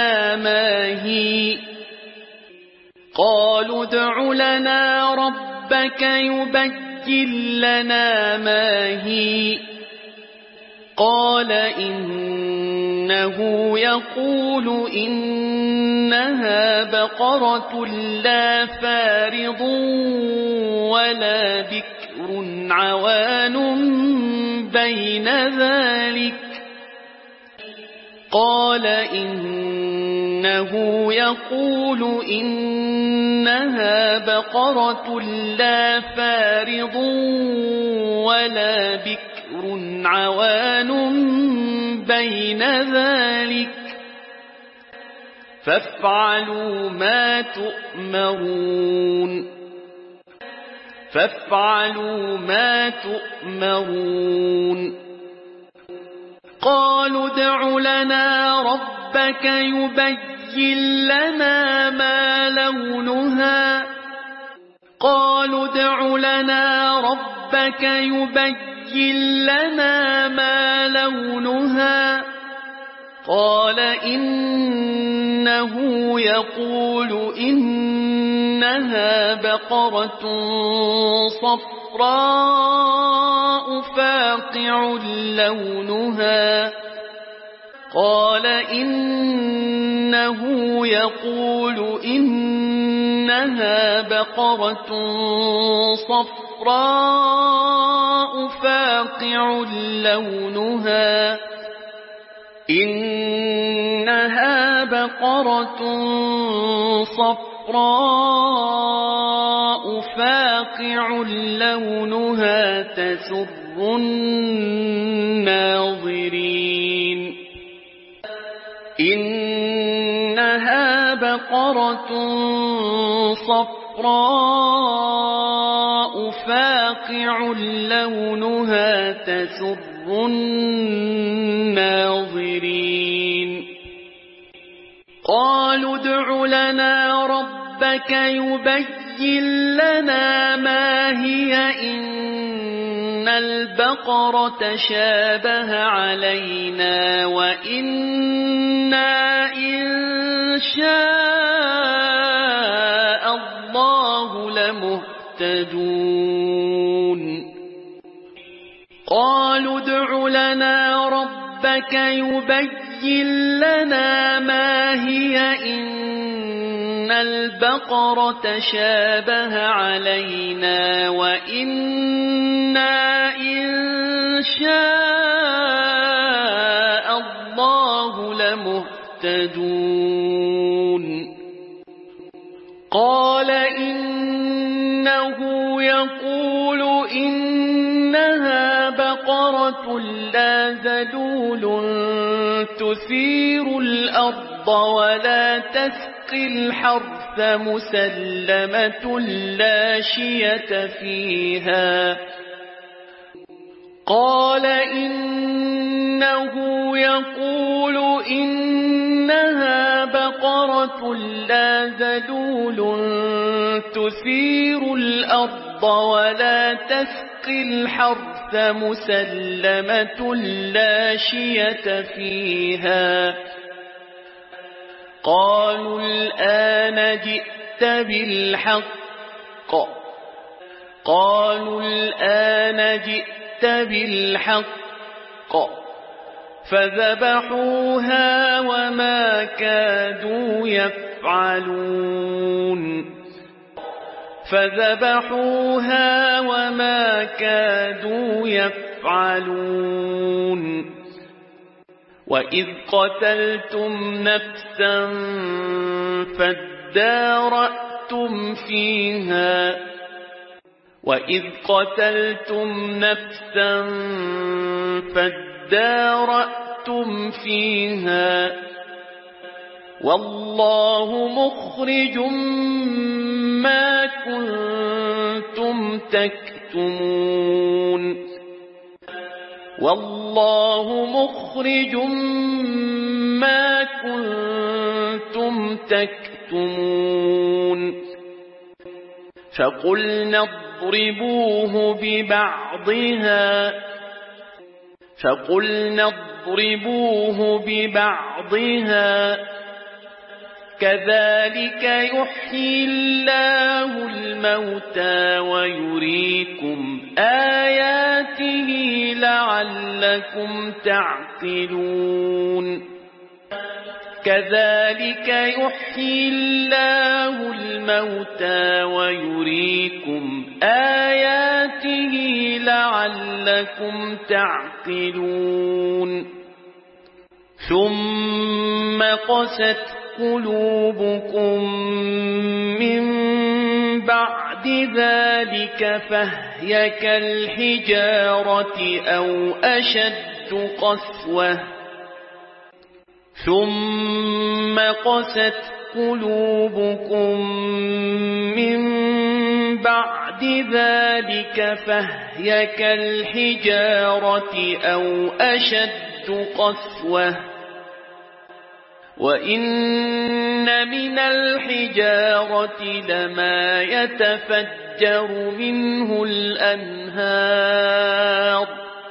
لنا ما هي قال إنه يقول إنها بقرة لا فارض ولا بكر عوان بين ذلك فافعلوا ما تؤمرون قالوا ادع لنا ربك يبين لنا ما لونها قال إنه يقول إنها بقرة صفراء فاقع لونها إنها بقرة صفراء فاقع لونها تسر الناظرين قالوا ادع لنا ربك يبين لنا ما هي إن البقرة شابه علينا وإنا إن شاء الله لمهتدون قالوا ادع لنا ربك يبين لنا ما هي إن البقرة شابه علينا وإنا إن شاء الله لمهتدون قال إنه يقول إنها بقرة لا ذلول تثير الأرض ولا تسقي الحرث مسلمة لا شية فيها. قال إنه يقول إنها بقرة لا ذلول تثير الأرض ولا تسقي الحرث مسلمة لا شية فيها. قالوا الآن جئت بالحق فذبحوها وما كادوا يفعلون. وإذ قتلتم نفسا فادارأتم فيها والله مخرج ما كنتم تكتمون. فقلنا اضربوه ببعضها كذلك يحيي الله الموتى ويريكم آياته لعلكم تعقلون. ثم قست قلوبكم من بعد ذلك فهي كالحجارة أو أشد قسوة. وإن من الحجارة لما يتفجر منه الأنهار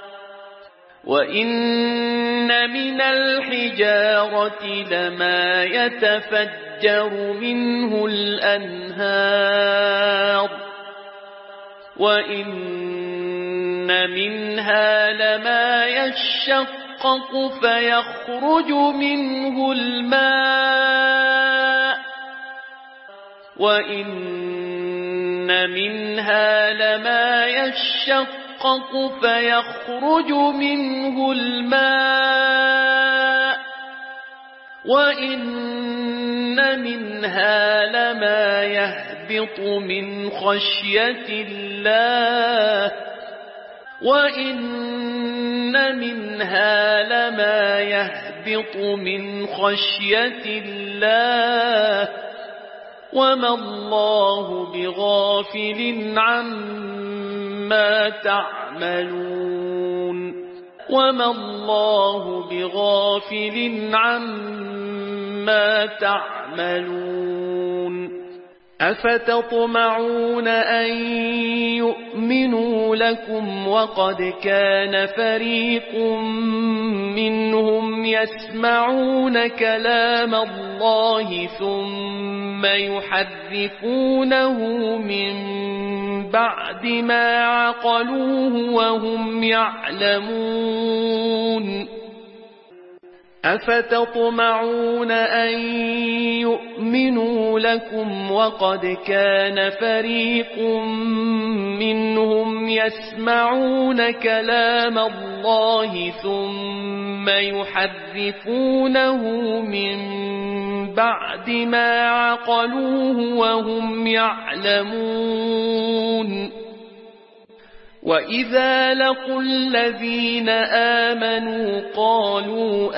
وإن منها لما يشقق فيخرج منه الماء وإن منها لما يهبط من خشية الله وما الله بغافل عما تعملون. أفتطمعون أن يؤمنوا لكم وقد كان فريق منهم يسمعون كلام الله ثم يحرفونه من بعد ما عقلوه وهم يعلمون. أفتطمعون أن يؤمنوا لكم وقد كان فريق منهم يسمعون كلام الله ثم يحرفونه من بعد ما عقلوه وهم يعلمون وإذا لقوا الذين آمنوا قالوا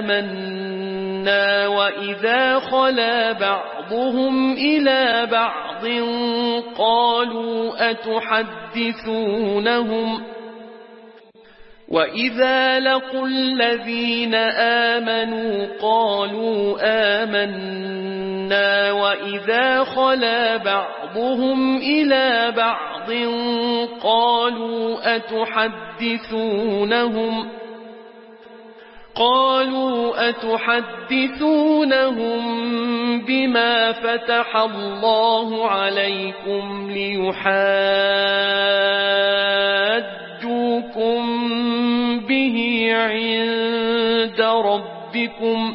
آمنا وإذا خلا بعضهم إلى بعض قالوا أتحدثونهم بما فتح الله عليكم ليحاجوكم به عند ربكم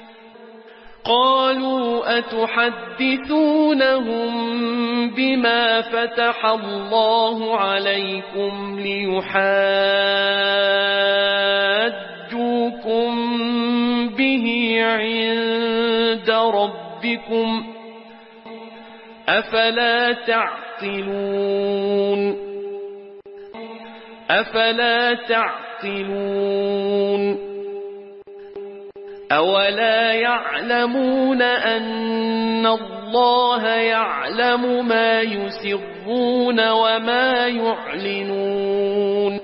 أفلا تعقلون أولا يعلمون أن الله يعلم ما يسرون وما يعلنون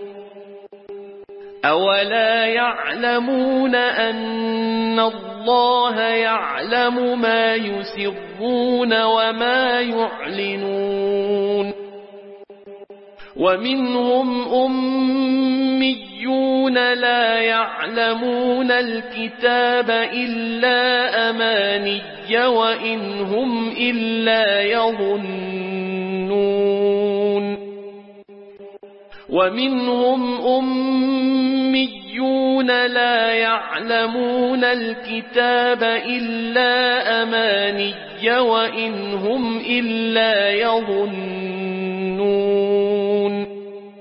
أولا يعلمون أن الله يعلم ما يسرون وما يعلنون ومنهم أميون لا يعلمون الكتاب إلا أماني وإن هم إلا يظنون ومنهم أميون لا يعلمون الكتاب إلا أماني وإن هم إلا يظنون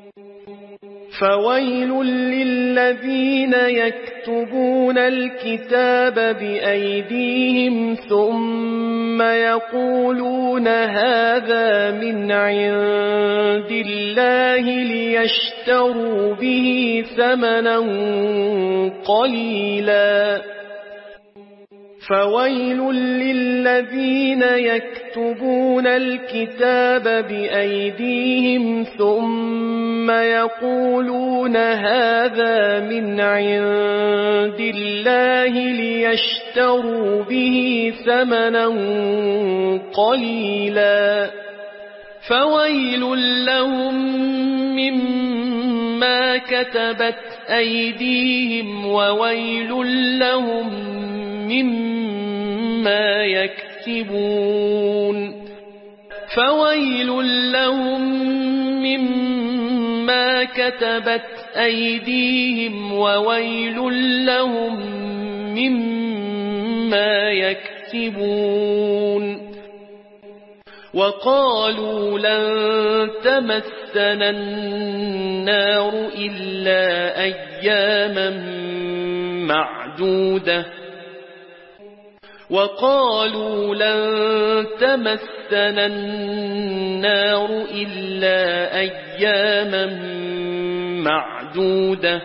فويل للذين يكتبون الكتاب بأيديهم ثم يقولون هذا من عند الله ليشتروا به ثمنا قليلا فويل للذين يكتبون الكتاب بأيديهم ثم يقولون هذا من عند الله ليشتروا به ثمنا قليلا فويل لهم مما كتبت أيديهم وويل لهم مما يكسبون فويل لهم مما كتبت أيديهم وويل لهم مما يكسبون وقالوا لن تمسنا النار إلا أياما معدودة وقالوا لن تمسنا النار إلا أياما معدودة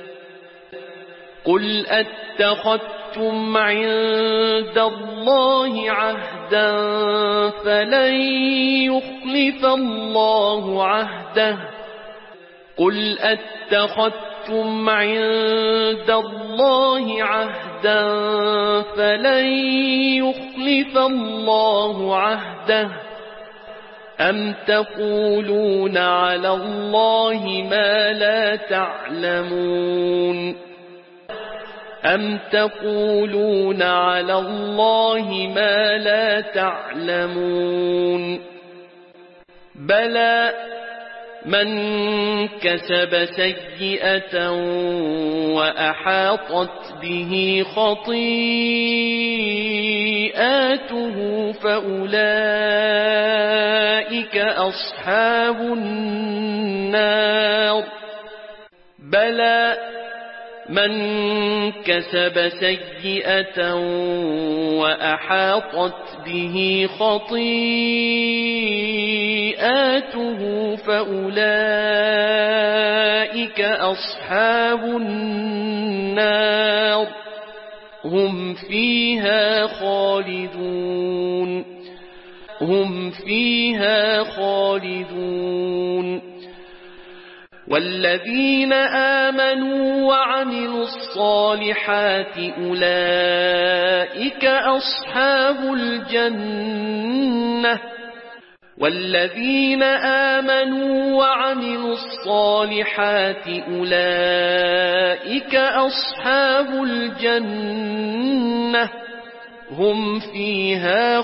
قل أتخذتم عند الله عهدا فلن يخلف الله عهده قل أتخذتم عند الله عهدا فلن يخلف الله عهده أم تقولون على الله ما لا تعلمون أم تقولون على الله ما لا تعلمون بلى من كسب سيئة وأحاطت به خطيئاته فأولئك أصحاب النار بلى من كسب سيئة وأحاطت به خطيئاته فأولئك أصحاب النار هم فيها خالدون والذين آمنوا وعملوا الصالحات أولئك أصحاب الجنة والذين آمنوا وعملوا الصالحات أولئك أصحاب الجنة هم فيها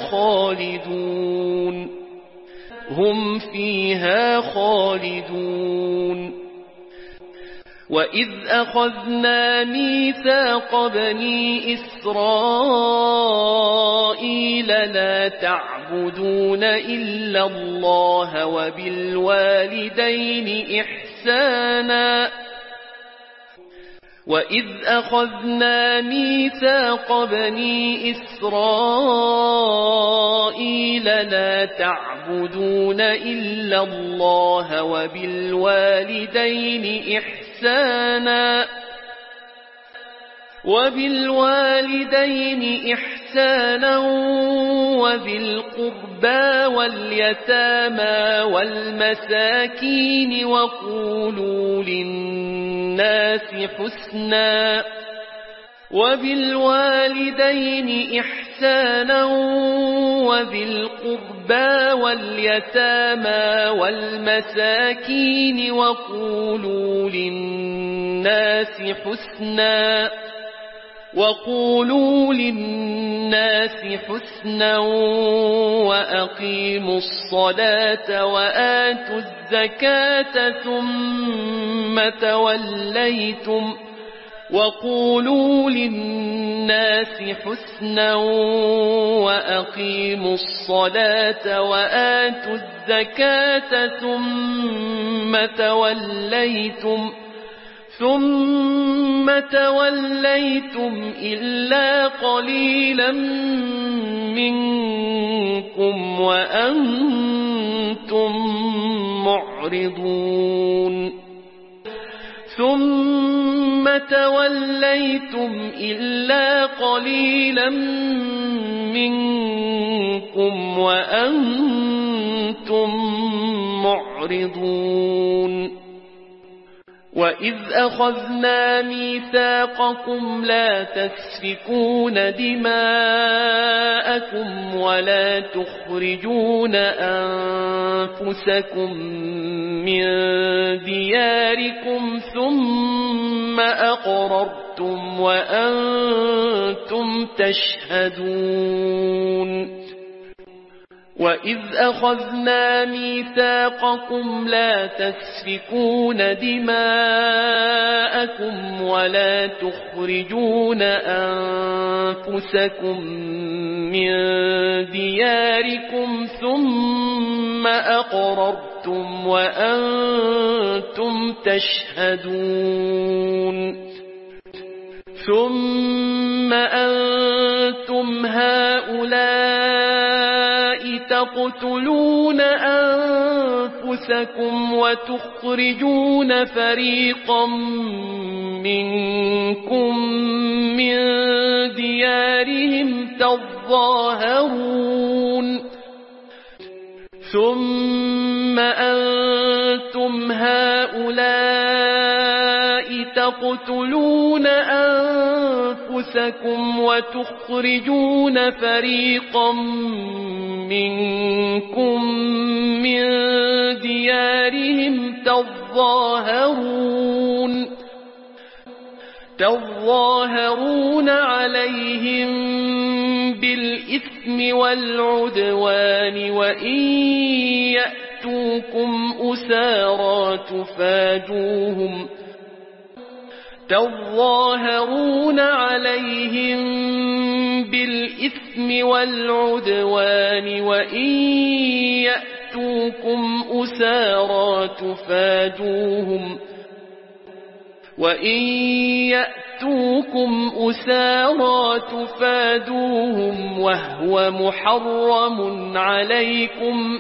خالدون وإذ أخذنا ميثاق بني إسرائيل لا تعبدون إلا الله وبالوالدين إحسانا وإذ أخذنا ميثاق بني إسرائيل لا تعبدون إلا الله وبالوالدين إحسانا وذي القربى واليتامى والمساكين وقولوا للناس حسنا وبالوالدين إحسانا وذي القربى واليتامى والمساكين وقولوا للناس حسنا وأقيموا الصلاة وآتوا الزكاة ثم توليتم وقولوا للناس حسنا وأقيموا الصلاة وآتوا الزكاة ثم توليتم إلا قليلا منكم وأنتم معرضون وإذ أخذنا ميثاقكم لا تسفكون دماءكم ولا تخرجون أنفسكم من دياركم ثم أقررتم وأنتم تشهدون وإذ أخذنا ميثاقكم لا تسفكون دماءكم ولا تخرجون أنفسكم من دياركم ثم أقررتم وأنتم تشهدون ثم أنتم هؤلاء تقتلون أنفسكم وتخرجون فريقا منكم من ديارهم تقتلون أنفسكم وتخرجون فريقا منكم من ديارهم تظاهرون عليهم بالإثم والعدوان وإن يأتوكم أسارى تظاهرون عليهم بالإثم والعدوان وإن يأتوكم أسارى تفادوهم وهو محرم عليكم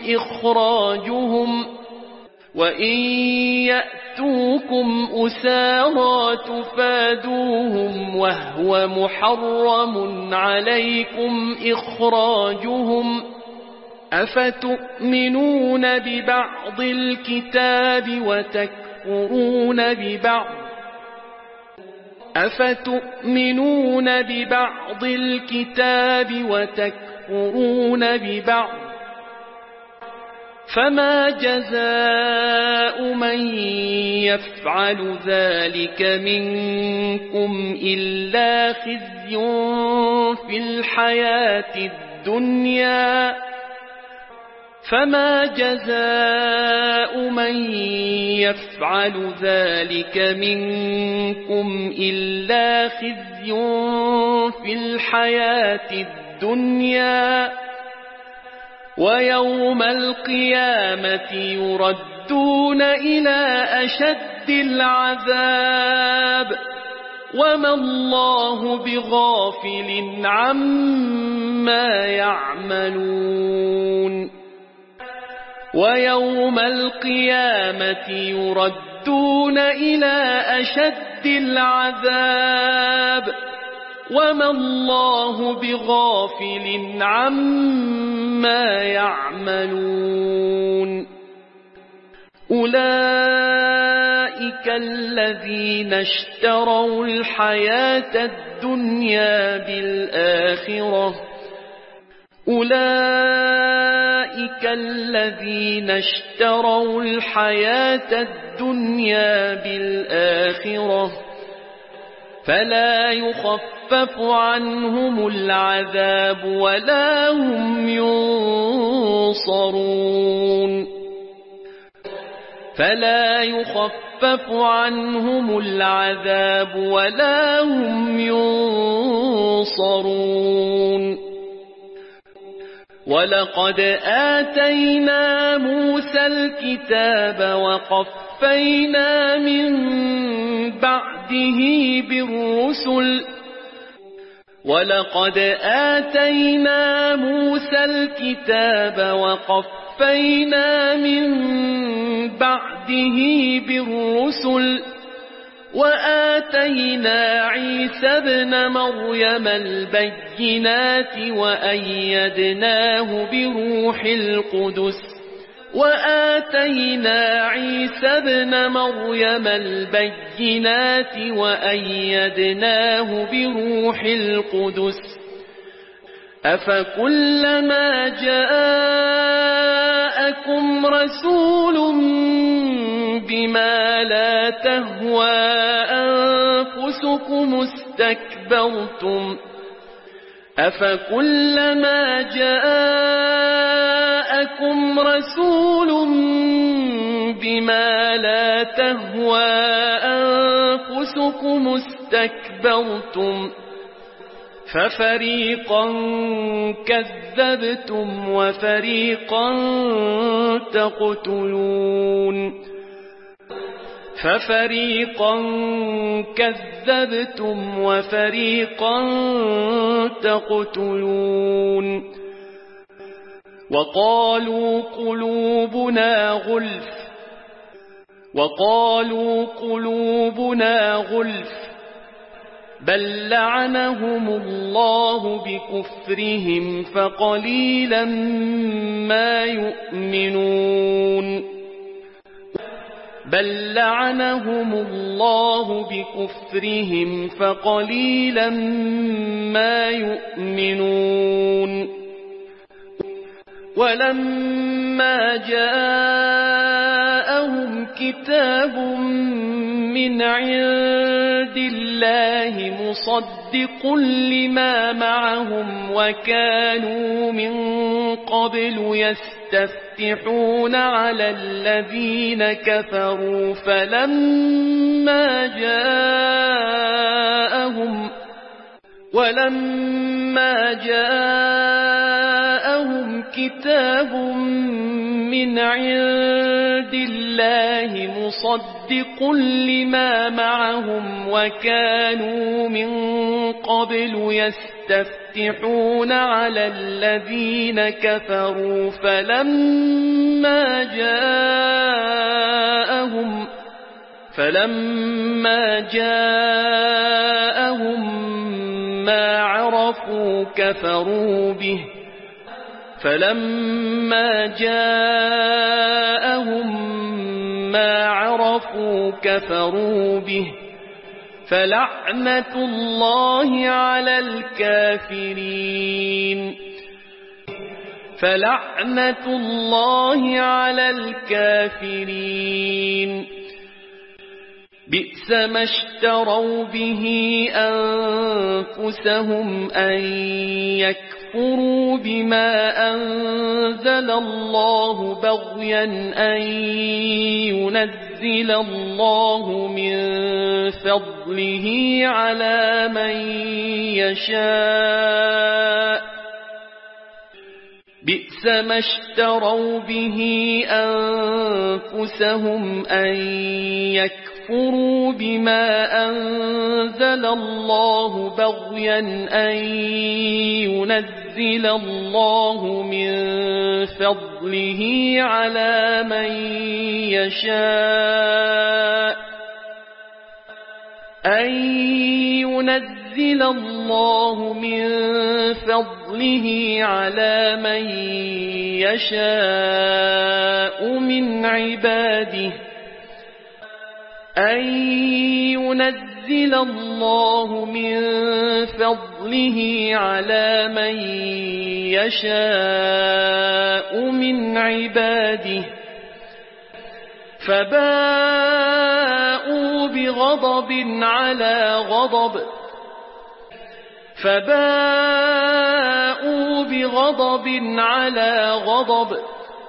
إخراجهم أفتؤمنون ببعض الكتاب وتكفرون ببعض فما جزاء من يفعل ذلك منكم إلا خزي في الحياة الدنيا ويوم القيامة يردون إلى أشد العذاب وما الله بغافل عما يعملون ويوم القيامة يردون إلى أشد العذاب وما الله بغافل عما يعملون أولئك الذين اشتروا الحياة الدنيا بالآخرة فلا يخفف عنهم العذاب ولا هم ينصرون ولقد آتينا موسى الكتاب وقفينا من بعده بالرسل وآتينا عيسى ابن مريم البينات وأيدناه بروح القدس أفكلما جاءكم رسول بما لا تهوى أنفسكم استكبرتم ففريقا كذبتم وفريقا تقتلون وقالوا قلوبنا غلف بل لعنهم الله بكفرهم فقليلا ما يؤمنون ولما جاءهم كتاب من عند الله مصدق لما معهم وكانوا من قبل يستفتحون على الذين كفروا ولما جاءهم كتاب من عند الله مصدق لما معهم وكانوا من قبل يستفتحون على الذين كفروا فلما جاءهم ما عرفوا كفروا به فلعنة الله على الكافرين بئس ما اشتروا به أنفسهم أن يكفروا بما أنزل الله بغيا أن ينزل الله من فضله على من يشاء بئس ما اشتروا به أنفسهم أن يكفروا بما أنزل الله بغيا أن ينزل الله من فضله على من يشاء من عباده فباءوا بغضب على غضب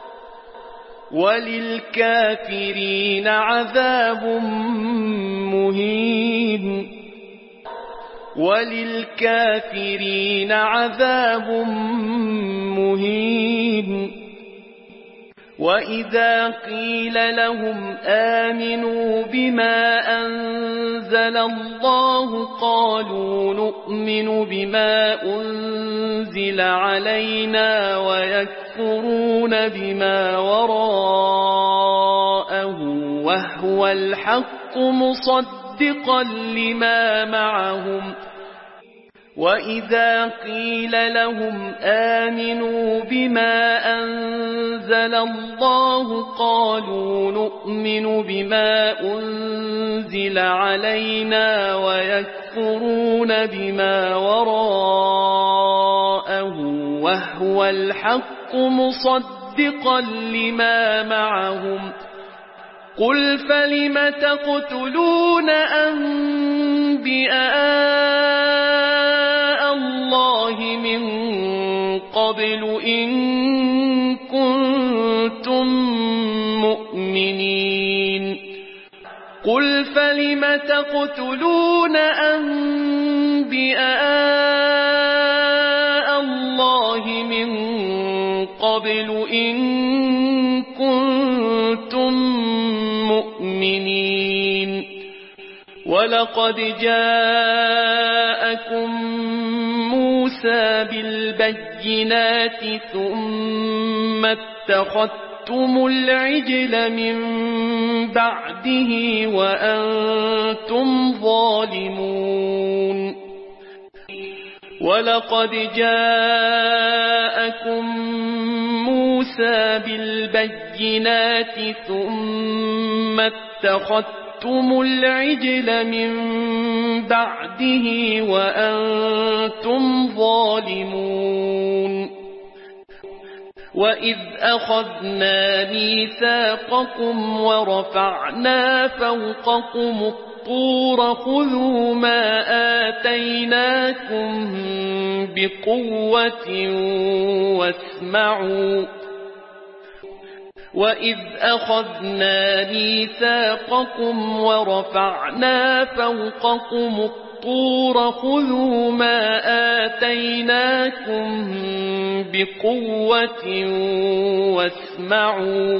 وللكافرين عذاب مهين وإذا قيل لهم آمنوا بما أنزل الله قالوا نؤمن بما أنزل علينا ويكفرون بما وراءه وهو الحق مصدقا لما معهم وإذا قيل لهم آمنوا بما أنزل الله قالوا نؤمن بما أنزل علينا ويكفرون بما وراءه وهو الحق مصدقا لما معهم قل فلم تقتلون أنبياء الله من قبل إن كنتم مؤمنين قل فلم تقتلون أنبياء الله من قبل إن كنتم مؤمنين ولقد جاءكم موسى بالبينات ثم اتخذتم العجل من بعده وأنتم ظالمون ولقد جاءكم موسى بالبينات ثم اتخذتم العجل من بعده وأنتم ظالمون وإذ أخذنا ميثاقكم ورفعنا فوقكم الطور خذوا ما آتيناكم بقوة وإذ أخذنا ميثاقكم ورفعنا فوقكم الطور خذوا ما آتيناكم بقوة واسمعوا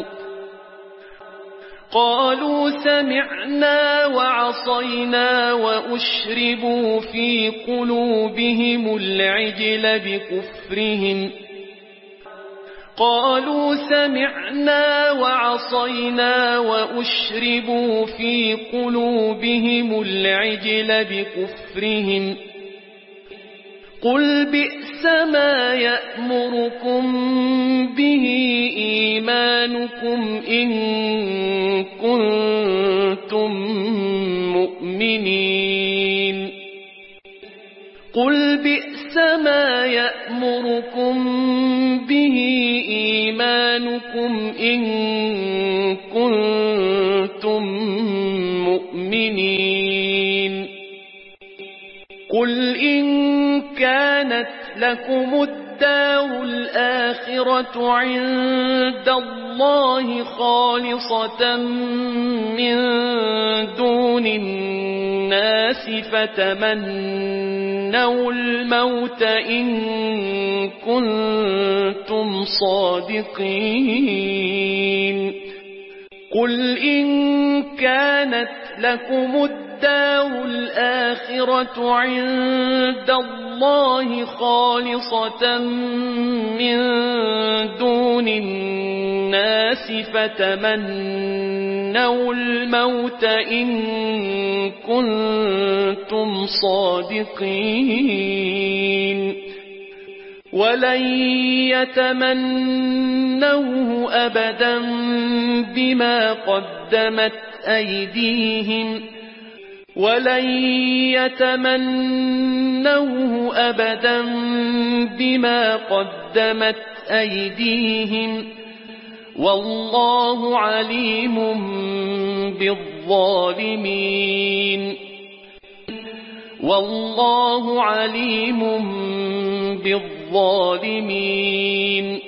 قالوا سمعنا وعصينا وأشربوا في قلوبهم العجل بكفرهم قالوا سمعنا وعصينا وأشربوا في قلوبهم العجل بكفرهم قل بئس ما يأمركم به إيمانكم إن كنتم مؤمنين قل بئس ما يأمركم به إيمانكم إن كنتم مؤمنين قل إن كانت لكم الدار الآخرة عند الله خالصة من دون الناس فتمنوا الموت إن كنتم صادقين قل إن كانت لكم الدار الآخرة عند الله خالصة من دون الناس فتمنوا الموت إن كنتم صادقين ولن يتمنوه أبدا بما قدمت أيديهم ولن يتمنوه أبدا بما قدمت أيديهم والله عليم بالظالمين والله عليم بالظالمين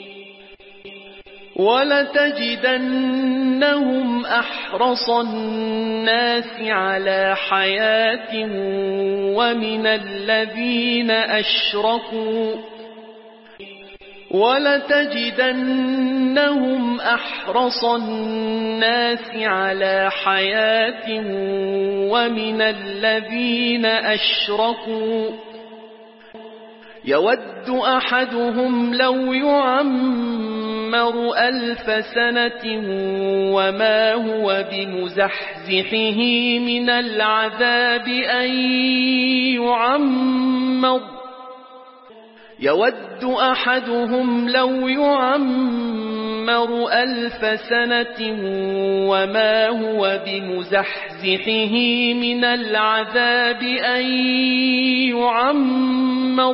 ولتجدنهم أحرص الناس على حياة ومن الذين أشركوا ولتجدنهم أحرص الناس على حياة ومن الذين أشركوا يود أحدهم لو يعمر 1000 سنة وما هو بمزحزحه من العذاب أن يعمر يود أحدهم لو يعمر 1000 سنة وما هو بمزحزحه من العذاب أن يعمر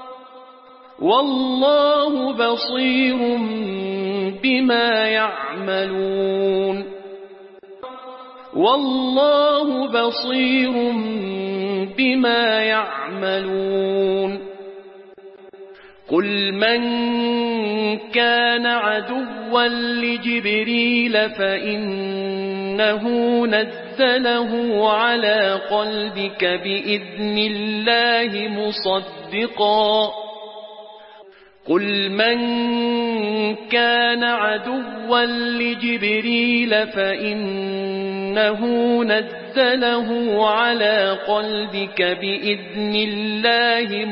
والله بصير بما يعملون والله بصير بما يعملون قل من كان عدوا لجبريل فإنه نزله على قلبك بإذن الله مصدقا قل من كان عدوا لجبريل فإنه نزله على قلبك بإذن الله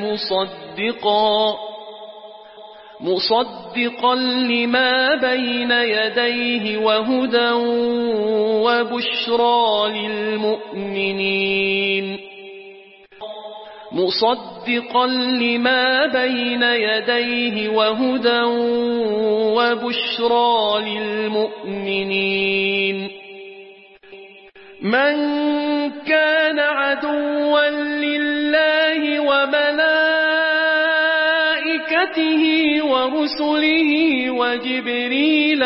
مصدقا لما بين يديه وهدى وبشرى للمؤمنين مصدقا لما بين يديه وهدى وبشرى للمؤمنين من كان عدوا لله وملائكته ورسله وجبريل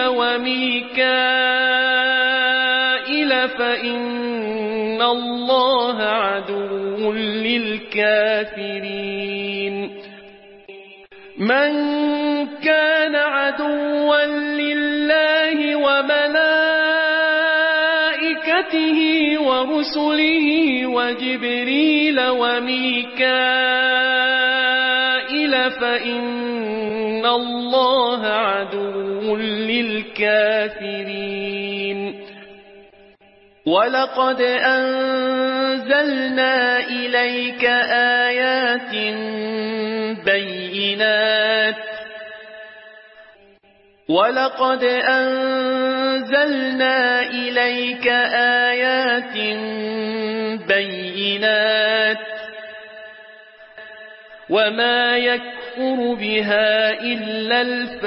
وميكائيل فإن الله عدو للكافرين من كان عدوا لله وملائكته ورسله وجبريل وميكائيل فإن الله عدو للكافرين ولقد أنزلنا إليك آيات بينات وما يكفر بها إلا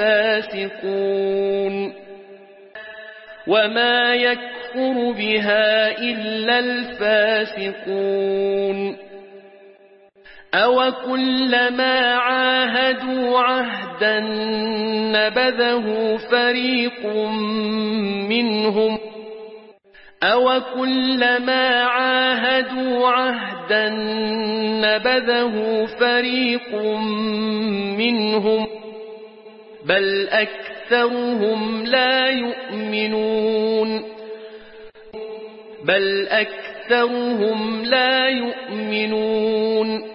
الفاسقون أوكلما عاهدوا عهدا نبذه فريق منهم بل أكثرهم لا يؤمنون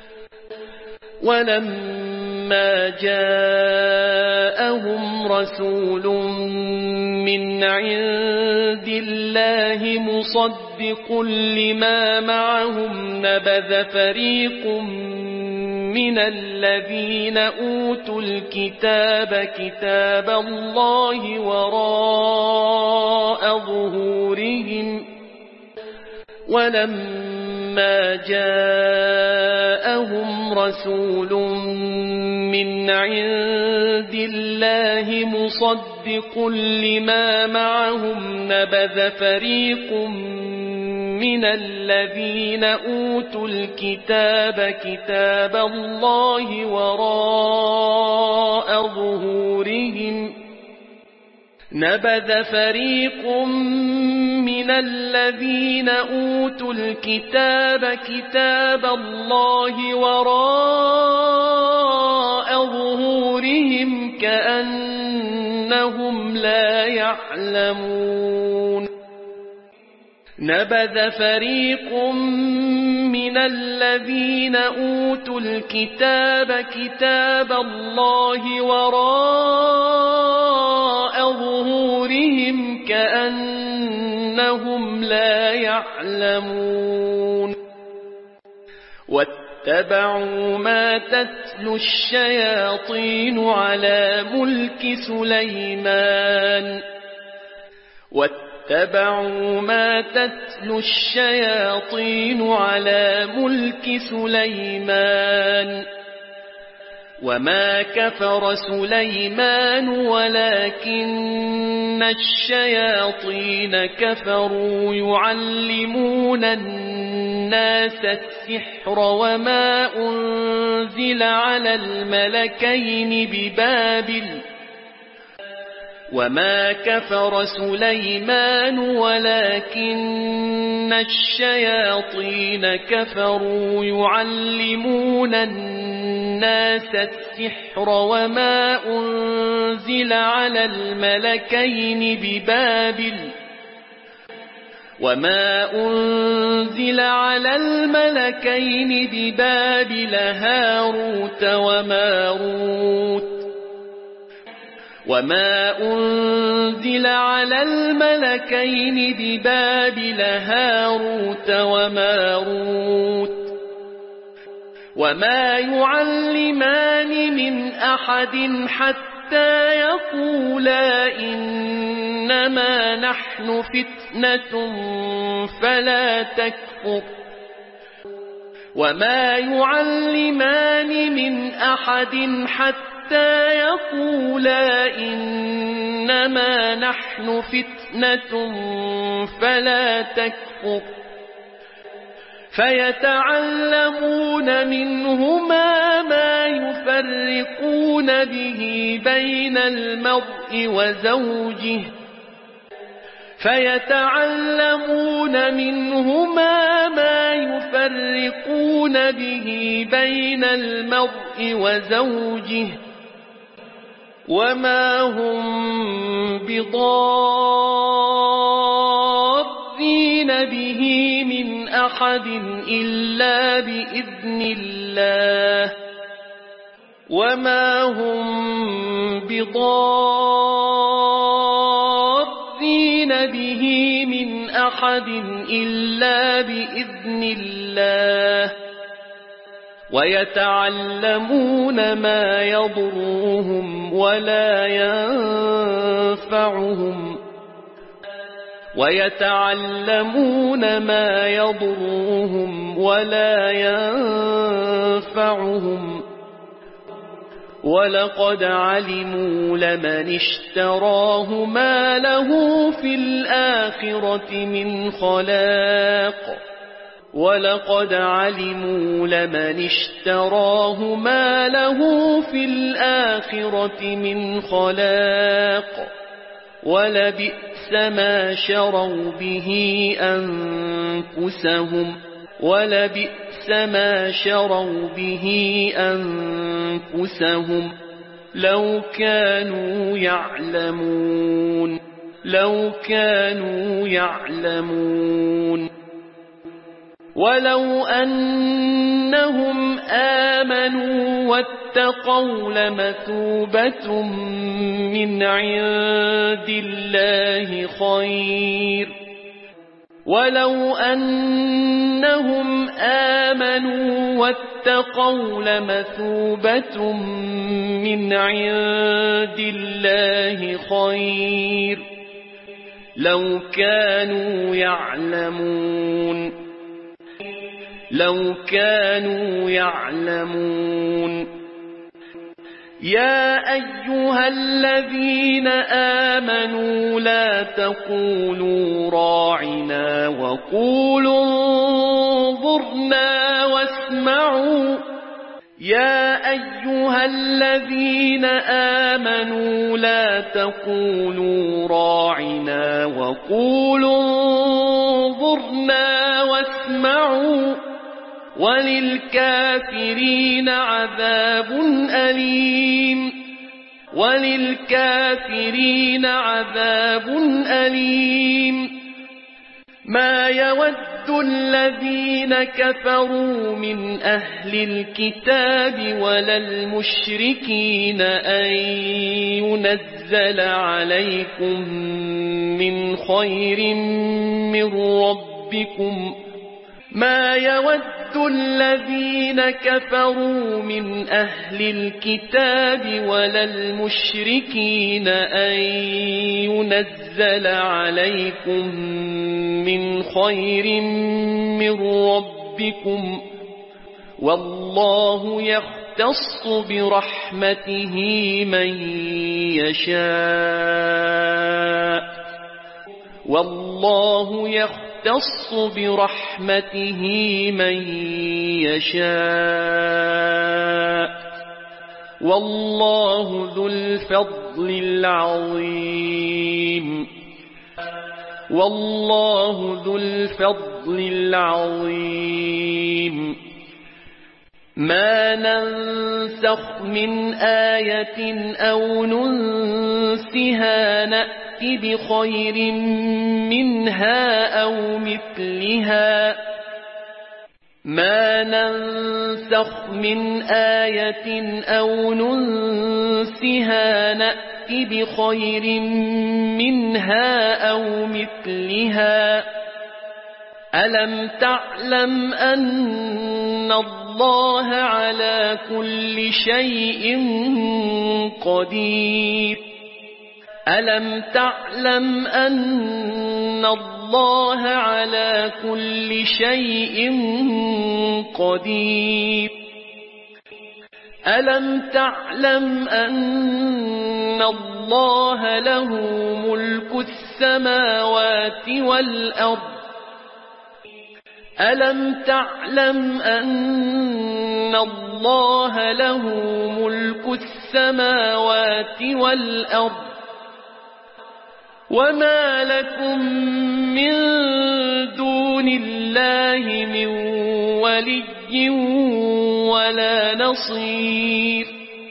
ولما جاءهم رسول من عند الله مصدق لما معهم نبذ فريق من الذين أوتوا الكتاب كتاب الله وراء ظهورهم ولما جاءهم رسول من عند الله مصدق لما معهم نبذ فريق من الذين أوتوا الكتاب كتاب الله وراء ظهورهم كأنهم لا يعلمون نبذ فريق من الذين أوتوا الكتاب كتاب الله وراء ظهورهم كأنهم لا يعلمون واتبعوا ما تتلو الشياطين على ملك سليمان وما كفر سليمان ولكن الشياطين كفروا يعلمون الناس السحر وما أنزل على الملكين ببابل هاروت وماروت وما يعلمان من أحد حتى يقولا إنما نحن فتنة فلا تكفر فيتعلمون منهما ما يفرقون به بين المرء وزوجه وما هم بضارين به من أحد إلا بإذن الله وما هم بضارين به من أحد إلا بإذن الله ويتعلمون ما يضرهم ولا ينفعهم ولقد علموا لمن اشتراه ما له في الآخرة من خلاق ولقد علموا لمن اشتراه ما له في الآخرة من خلاق ولبئس ما شروا به أنفسهم لو كانوا يعلمون ولو أنهم آمنوا واتقوا لمثوبة من عند الله خير ولو أنهم آمنوا واتقوا لمثوبة من عند الله خير لو كانوا يعلمون يا أيها الذين آمنوا لا تقولوا راعنا وقولوا انظرنا واسمعوا يا أيها الذين آمنوا لا تقولوا راعنا وقولوا انظرنا واسمعوا وللكافرين عذاب أليم ما يود الذين كفروا من أهل الكتاب ولا المشركين أن ينزل عليكم من خير من ربكم ما يود الذين كفروا من أهل الكتاب ولا المشركين أن ينزل عليكم من خير من ربكم والله يختص برحمته من يشاء والله ذو الفضل العظيم ما ننسخ من آية أو ننسها نأتِ بخير منها أو مثلها ما ننسخ من آية أو ننسها نأتِ بخير منها أو مثلها ألم تعلم أن الله على كل شيء قدير ألم تعلم أن الله على كل شيء قدير ألم تعلم أن الله له ملك السماوات والأرض ألم تعلم أن الله له ملك السماوات والأرض وما لكم من دون الله من ولي ولا نصير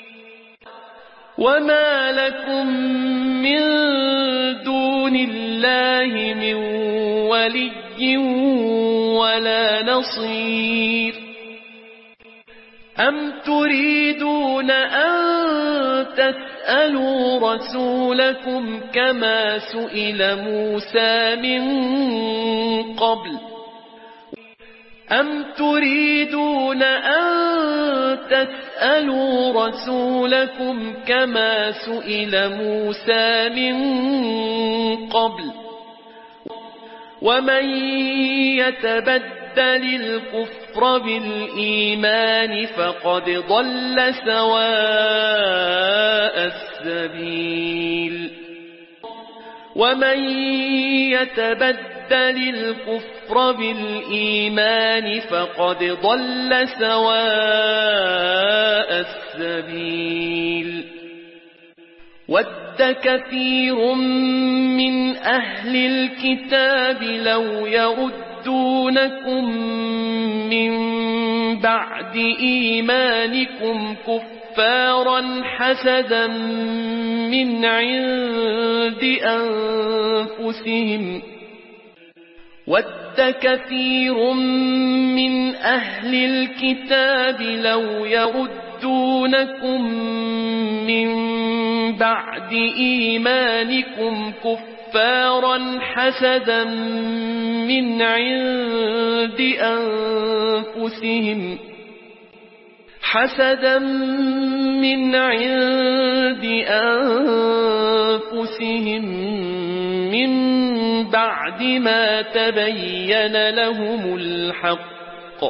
وما لكم من دون الله من ولي ولا نصير أم تريدون أن تسألوا رسولكم كما سئل موسى من قبل أم تريدون أن تسألوا رسولكم كما سئل موسى من قبل ومن يتبدل الكفر بالإيمان فقد ضل سواء السبيل ومن يتبدل الكفر بالإيمان فقد ضل سواء السبيل ود كثير من أهل الكتاب لو يردونكم من بعد إيمانكم كفارا حسدا من عند أنفسهم ود كثير من أهل الكتاب لو يردونكم من بعد إيمانكم كفارا حسدا من عند أنفسهم من بعد ما تبين لهم الحق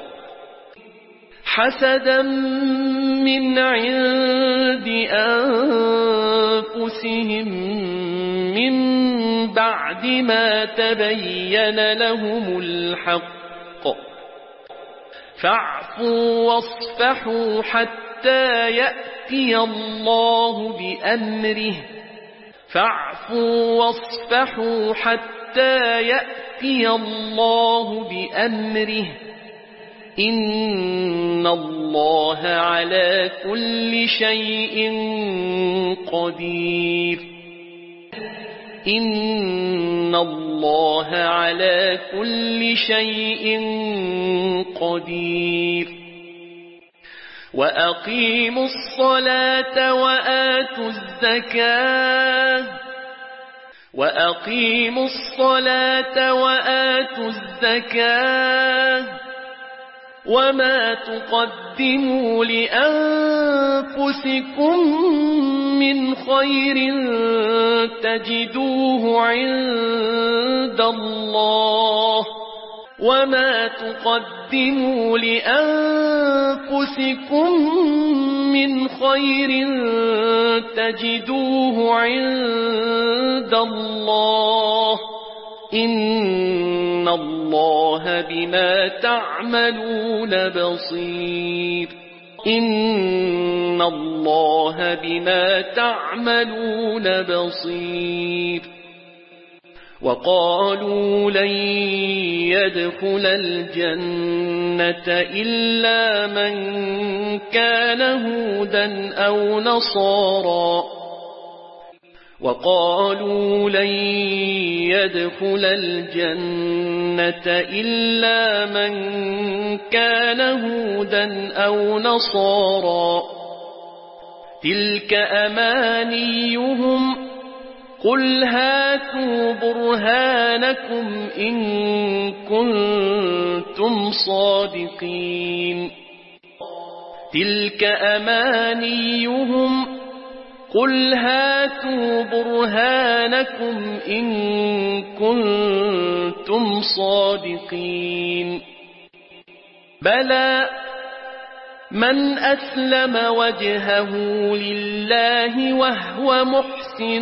حسدا من عند أنفسهم من بعد ما تبين لهم الحق فاعفوا واصفحوا حتى يأتي الله بأمره إن الله على كل شيء قدير وأقيموا الصلاة وآتوا الزكاة وما تقدموا لأنفسكم من خير تجدوه عند الله إن الله بما تعملون بصير وقالوا لن يدخل الجنة إلا من كان هودا أو نصارى تلك أمانيهم قل هاتوا برهانكم إن كنتم صادقين بلى من أسلم وجهه لله وهو محسن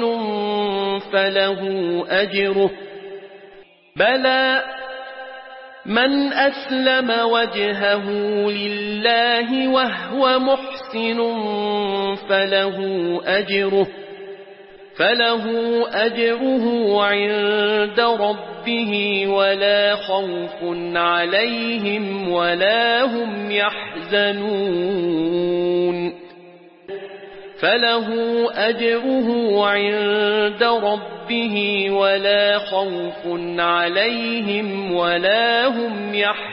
فله أجره عند ربه ولا خوف عليهم ولا هم يحزنون فله أجره عند ربه ولا خوف عليهم ولا هم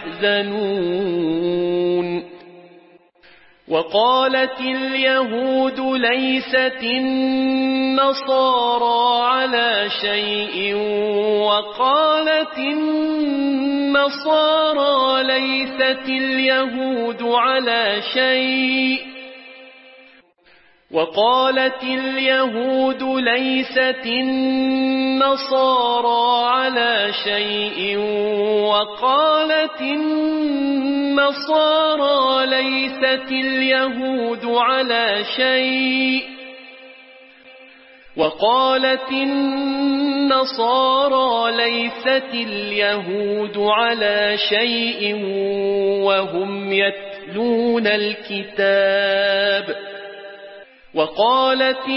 يحزنون وقالت اليهود ليست النصارى على شيء وقالت النصارى ليست اليهود على شيء وقالت اليهود ليست النصارى على شيء وقالت النصارى ليست اليهود على شيء وقالت النصارى ليست اليهود على شيء وهم يتلون الكتاب وقالت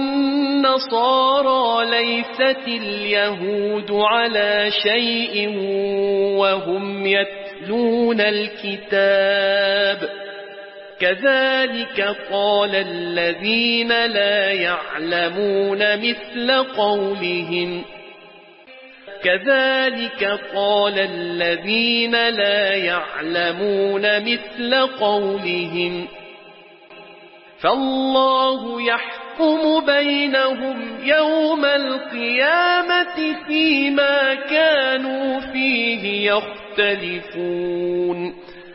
النصارى ليست اليهود على شيء وهم يتلون الكتاب كذلك قال الذين لا يعلمون مثل قولهم كذلك قال الذين لا يعلمون مثل قولهم فالله يحكم بينهم يوم القيامة فيما كانوا فيه يختلفون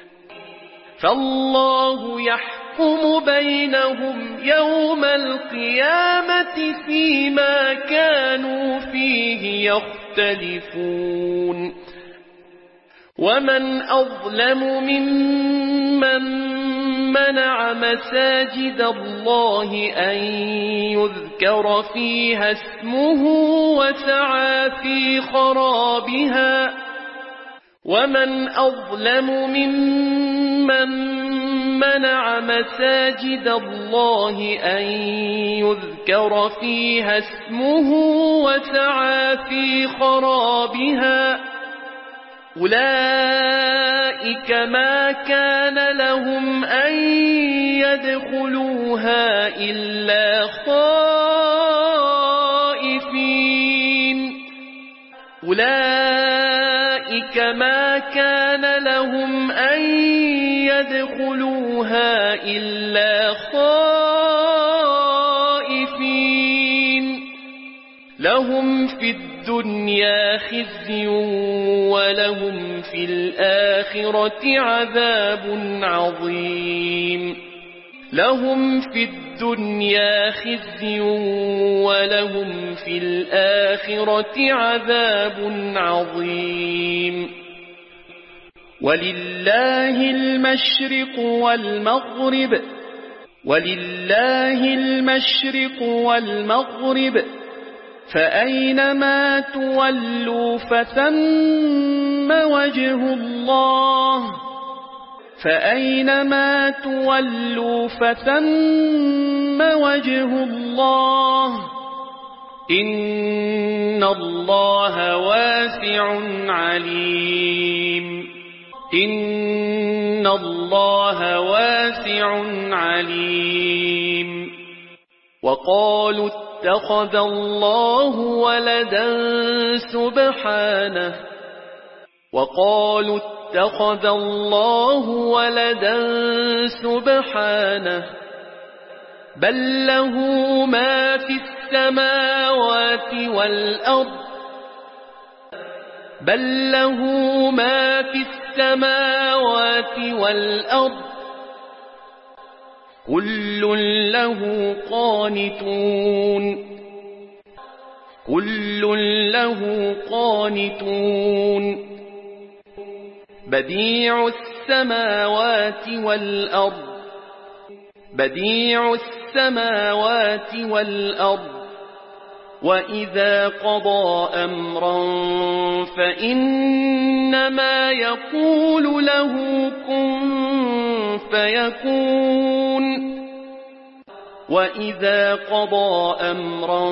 فالله يحكم بينهم يوم القيامة فيما كانوا فيه يختلفون ومن أظلم ممن منع مساجد الله أن يذكر فيها اسمه وسعى في خرابها ومن أظلم ممن منع مساجد الله أن يذكر فيها اسمه وسعى في خرابها أولئك ما كان لهم أن يدخلوها إلا خائفين أولئك ما كان لهم أن يدخلوها إلا خائفين لهم في الدنيا خزي ولهم في الآخرة عذاب عظيم لهم في الدنيا خزي ولهم في الآخرة عذاب عظيم ولله المشرق والمغرب ولله المشرق والمغرب فأينما تولوا فثم وجه الله فأينما تولوا فثم وجه الله إن الله واسع عليم إن الله واسع عليم وقالوا اتخذ الله ولدا سبحانه وقالوا اتخذ الله ولدا سبحانه بل له ما في السماوات والأرض بل له ما في السماوات والأرض كل له قانتون كل له قانتون بديع السماوات والأرض بديع السماوات والأرض وإذا قضى أمرا فإنما يقول له كن فيكون وإذا قضى أمرا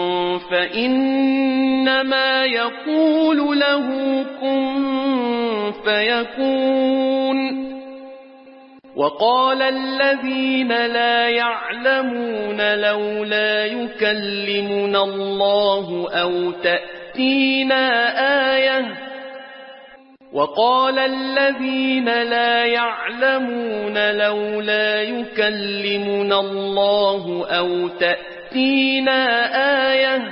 فإنما يقول له كن فيكون وقال الذين لا يعلمون لولا يكلمنا الله أو تأتينا آية وقال الذين لا يعلمون لولا يكلمنا الله أو تأتينا آية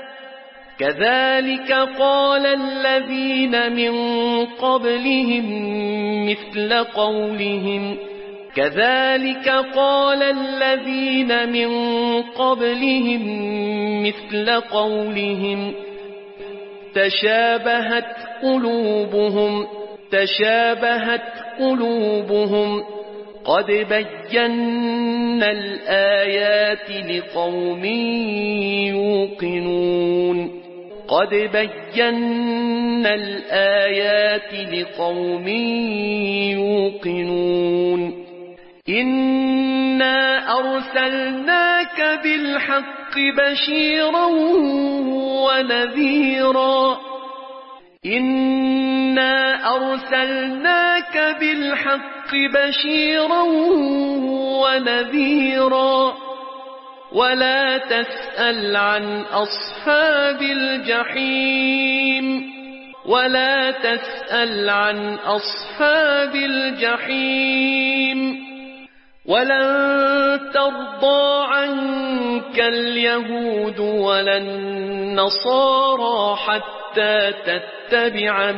كذلك قال الذين من قبلهم مثل قولهم تشابهت قلوبهم قد بينا الآيات لقوم يوقنون إنا أرسلناك بالحق بشيرا ونذيرا ولا تسأل عن أصحاب الجحيم ولن ترضى عنك اليهود ولا النصارى حتى تتبع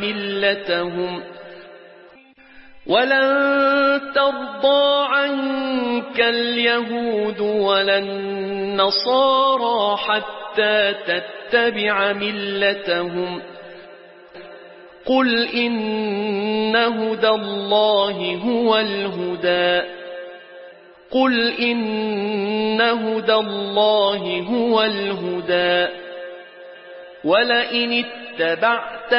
ملتهم قل إن هدى الله هو الهدى ولئن اتبعت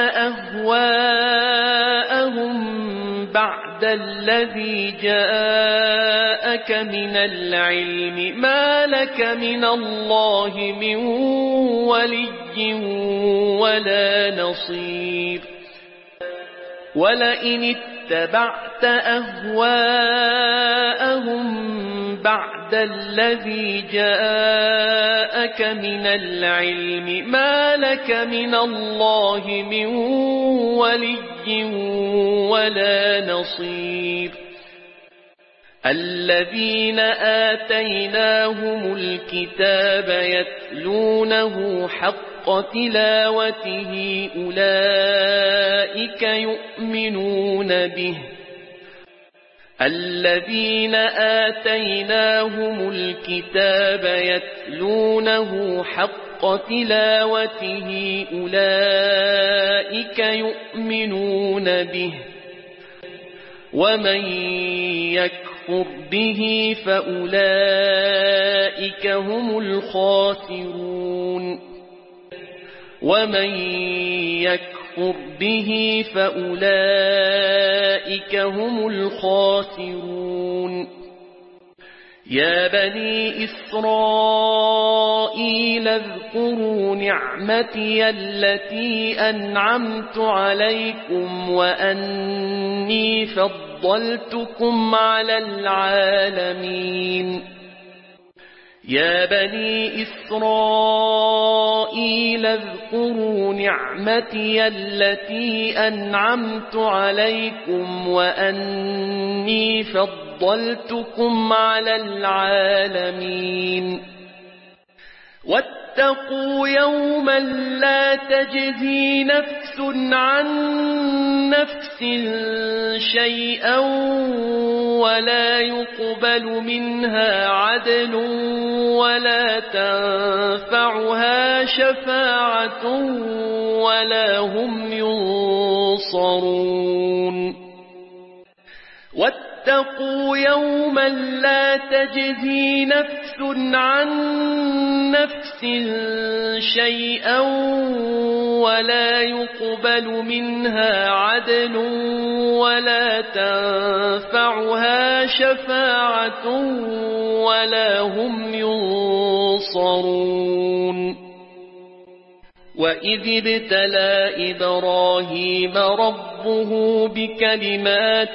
أهواءهم بعد الذي جاءك من العلم ما لك من الله من ولي ولا نصير ولئن اتبعت أهواءهم بعد الذي جاءك من العلم ما لك من الله من ولي ولا نصير الذين آتيناهم الكتاب يتلونه حق تلاوته أولئك يؤمنون به الذين آتيناهم الكتاب يتلونه حق تلاوته أولئك يؤمنون به ومن يكفر به فأولئك هم الخاسرون يا بني إسرائيل اذكروا نعمتي التي أنعمت عليكم وأني فضلتكم على العالمين يا بني إسرائيل اذكروا نعمتي التي أنعمت عليكم وأني فضلتكم على العالمين واتقوا يوما لا تجزي نفس عن نفس شيئا ولا يقبل منها عدل ولا تنفعها شفاعة ولا هم ينصرون واتقوا يوما لا تجزي نفس عن نفس شيئا ولا يقبل منها عدل ولا تنفعها شفاعة ولا هم ينصرون وإذ ابتلى إبراهيم ربه بكلمات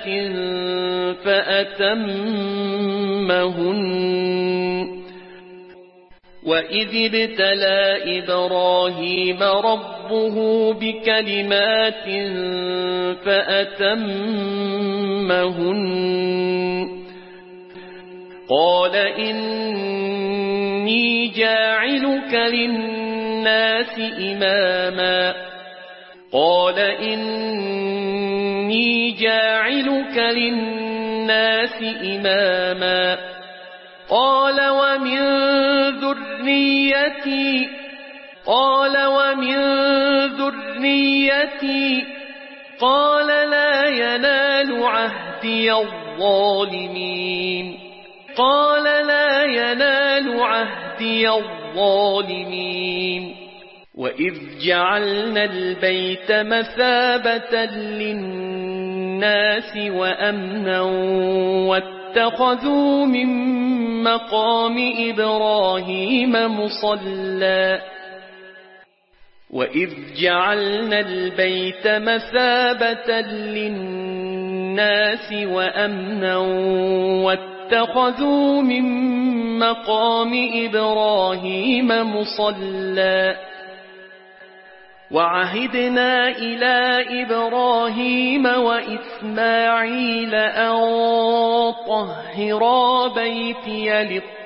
فأتمهن قال إني جاعلك للناس إماما قال ومن ذريتي قال لا ينال عهدي الظالمين وإذ جعلنا البيت مثابة للناس وأمنا واتخذوا من مقام إبراهيم مصلى وعهدنا إلى إبراهيم وإسماعيل أن طهرا بيتي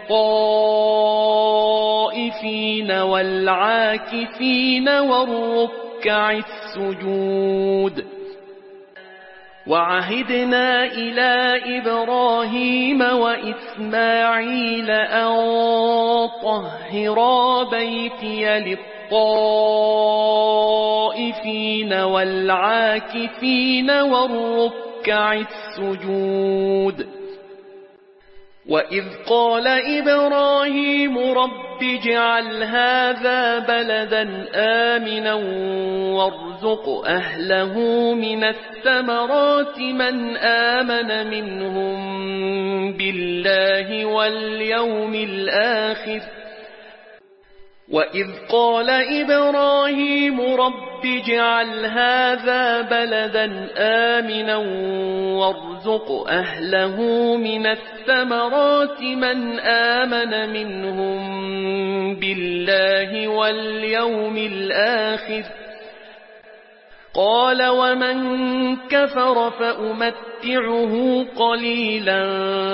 للطائفين والعاكفين والركع السجود وإذ قال إبراهيم رب اجعل هذا بلدا آمنا وارزق أهله من الثمرات من آمن منهم بالله واليوم الآخر قال ومن كفر فأمتعه قليلا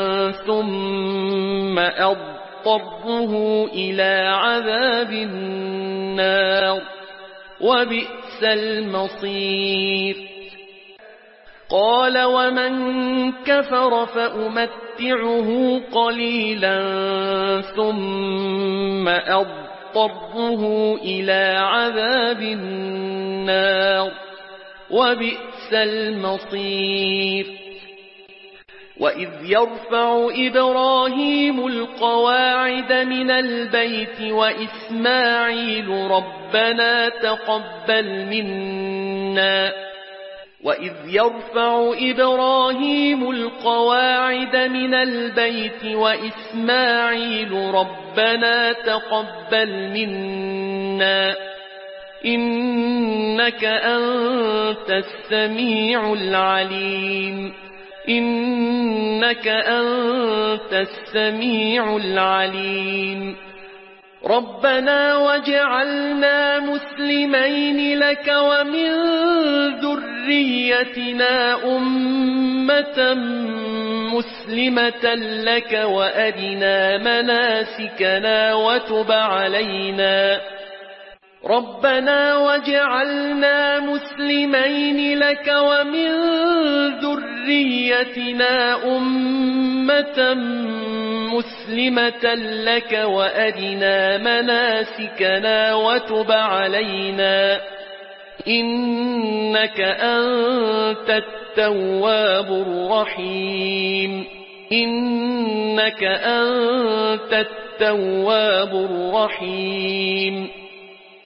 ثم أضطره إلى عذاب النار وبئس المصير وإذ يرفع إبراهيم القواعد من البيت وإسماعيل ربنا تقبل منا إنك أنت السميع العليم ربنا واجعلنا مسلمين لك ومن ذريتنا أمة مسلمة لك وأرنا مناسكنا وتب علينا إنك أنت التواب الرحيم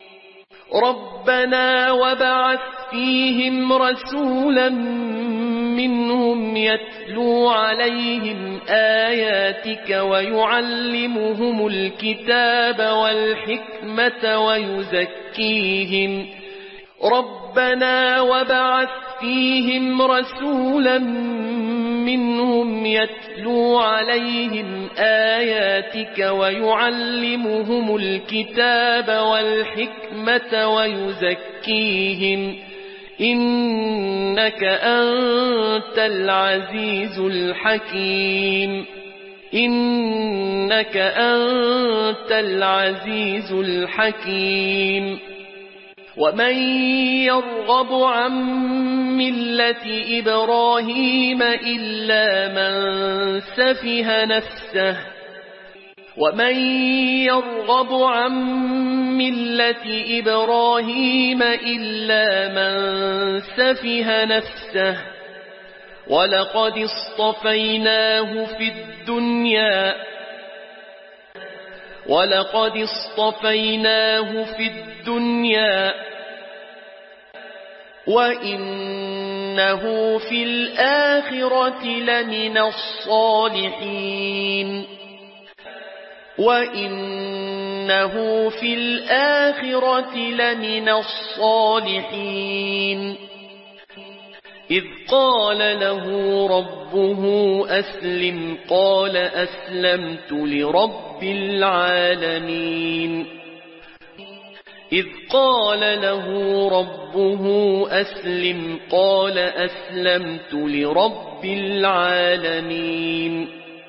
ربنا وابعث فيهم رسولا منهم يتلو عليهم آياتك ويعلمهم الكتاب والحكمة ويزكيهم ربنا وبعث فيهم رسولا منهم يتلو عليهم آياتك ويعلمهم الكتاب والحكمة ويزكيهم إنك أنت العزيز الحكيم إنك أنت العزيز الحكيم ومن يرغب عن ملة إبراهيم إلا من سفه نفسه ومن يرغب عن ملة إبراهيم إلا من سفه نفسه ولقد اصطفيناه في الدنيا وإنه في الآخرة لمن الصالحين إذ قال له ربه أسلم قال أسلمت لرب العالمين إذ قال له ربه أسلم قال أسلمت لرب العالمين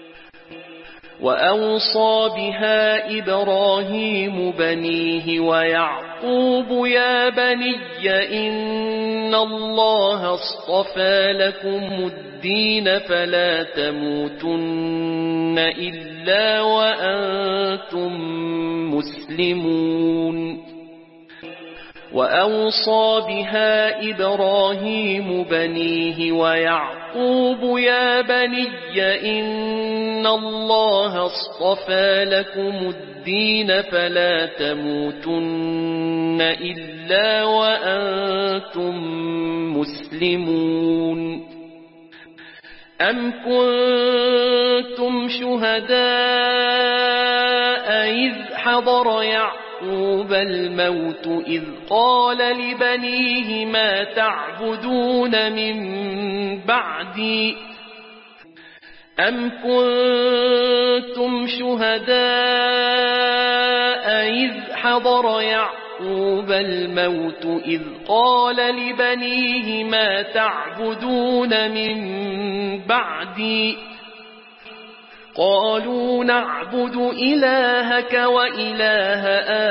وأوصى بها إبراهيم بنيه ويعقوب يا بني إن الله اصطفى لكم الدين فلا تموتن إلا وأنتم مسلمون وأوصى بها إبراهيم بنيه ويعقوب يا بني إن الله اصطفى لكم الدين فلا تموتن إلا وأنتم مسلمون أم كنتم شهداء إذ حضر يعقوب الموت إذ قال لبنيه ما تعبدون من بعدي أم كنتم شهداء إذ حضر يعقوب الموت إذ قال لبنيه ما تعبدون من بعدي قالوا نعبد إلهك وإله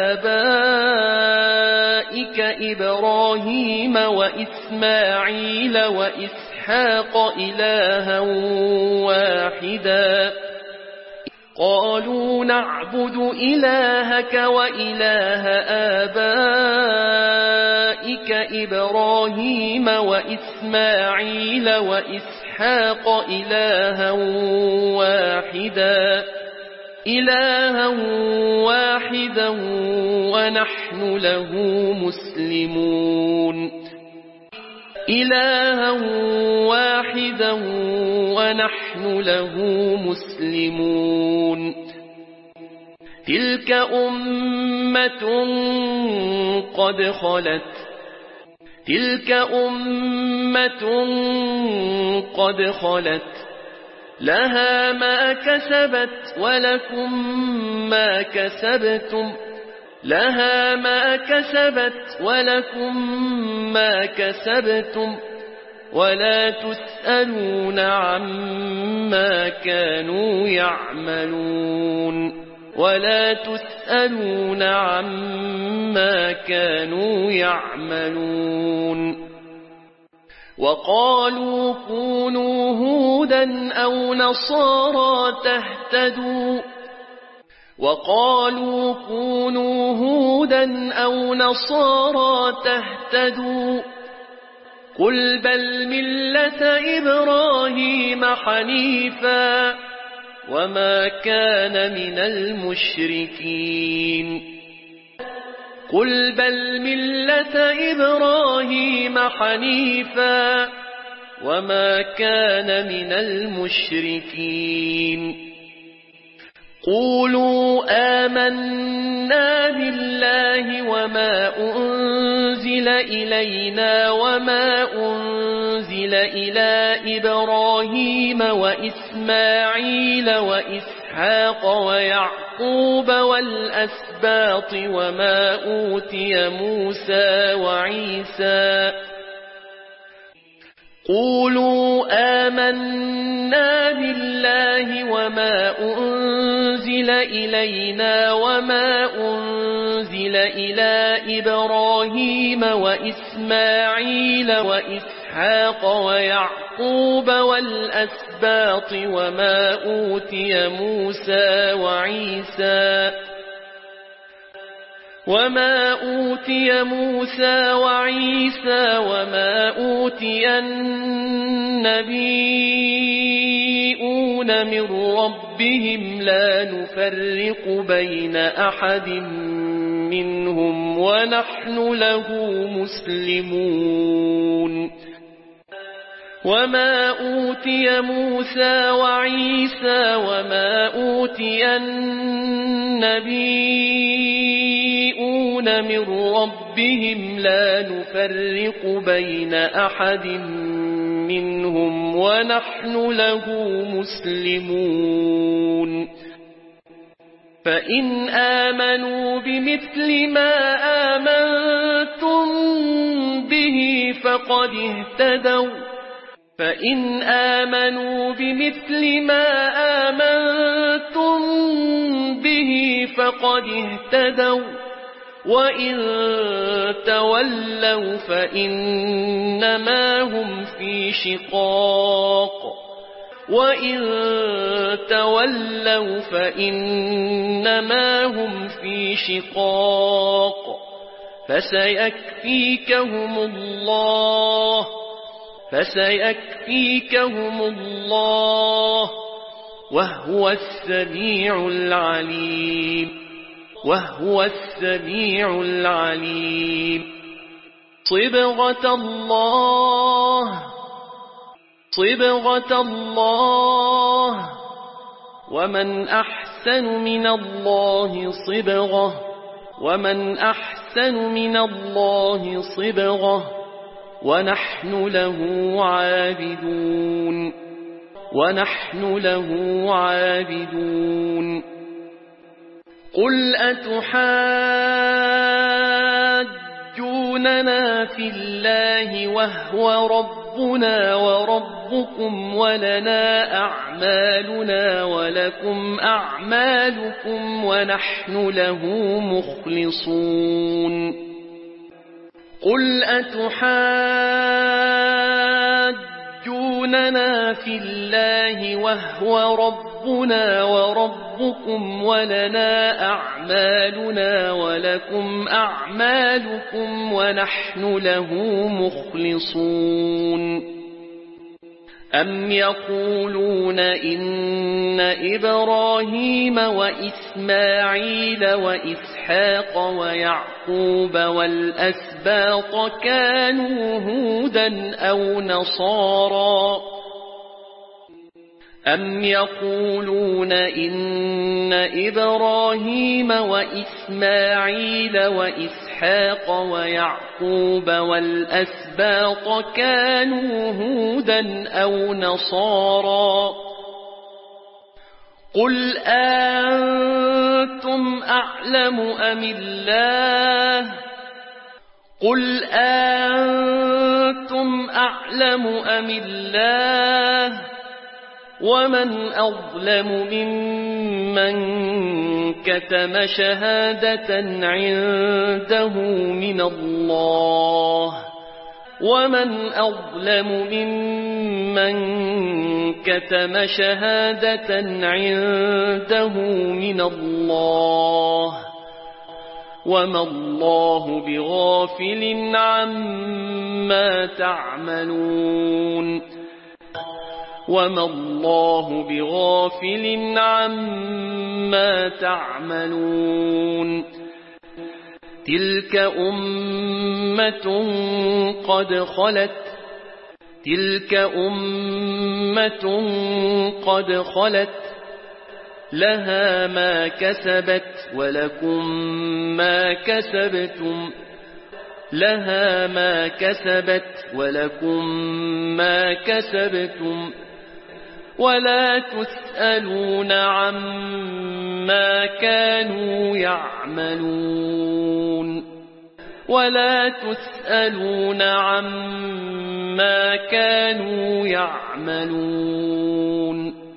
آبائك إبراهيم وإسماعيل وإسحاق إلها واحدا قالوا نعبد إلهك وإله آبائك إبراهيم وإسماعيل وإسحاق إلها واحدا ونحن له مسلمون إلها واحدا ونحن له مسلمون تلك أمة قد خلت لها ما كسبت ولكم ما كسبتم ولا تسألون عما كانوا يعملون وقالوا كونوا هودا أو نصارى تهتدوا قل بل ملة إبراهيم حنيفا وما كان من المشركين وما كان من المشركين قولوا آمنا بالله وما أنزل إلينا وما أنزل إلى إبراهيم وإسماعيل وإسحاق ويعقوب والأسباط وما أوتي موسى وعيسى قولوا آمنا بالله وما أنزل إلينا وما أنزل إلى إبراهيم وإسماعيل وإسحاق ويعقوب والأسباط وما أوتي موسى وعيسى وما أوتي النبيون من ربهم لا نفرق بين أحد منهم ونحن له مسلمون وما أوتي موسى وعيسى وما أوتي النبيون من ربهم لا نفرق بين أحد منهم ونحن له مسلمون فإن آمنوا بمثل ما آمنتم به فقد اهتدوا وإن تولوا فإنما هم في شقاق فسيكفيكهم الله وهو السميع العليم صبغة الله ومن أحسن من الله صبغة ونحن له عابدون قل أتحاجوننا في الله وهو ربنا وربكم ولنا أعمالنا ولكم أعمالكم ونحن له مخلصون قل أتحاجوننا في الله وهو ربنا وربكم ولنا أعمالنا ولكم أعمالكم ونحن له مخلصون أم يقولون إن إبراهيم وإسماعيل وإسحاق ويعقوب والأسباط كانوا هودا أو نصارى أم يقولون إن إبراهيم وإسماعيل وإسحاق ويعقوب والأسباط كانوا هودا أو نصارى قل أنتم أعلم أم الله ومن أظلم ممن كتم شهادة عنده من الله وما الله بغافل عما تعملون تلك أمة قد خلت تلك أمة قد خلت لها ما كسبت ولكم ما كسبتم ولا تسألون عما كانوا يعملون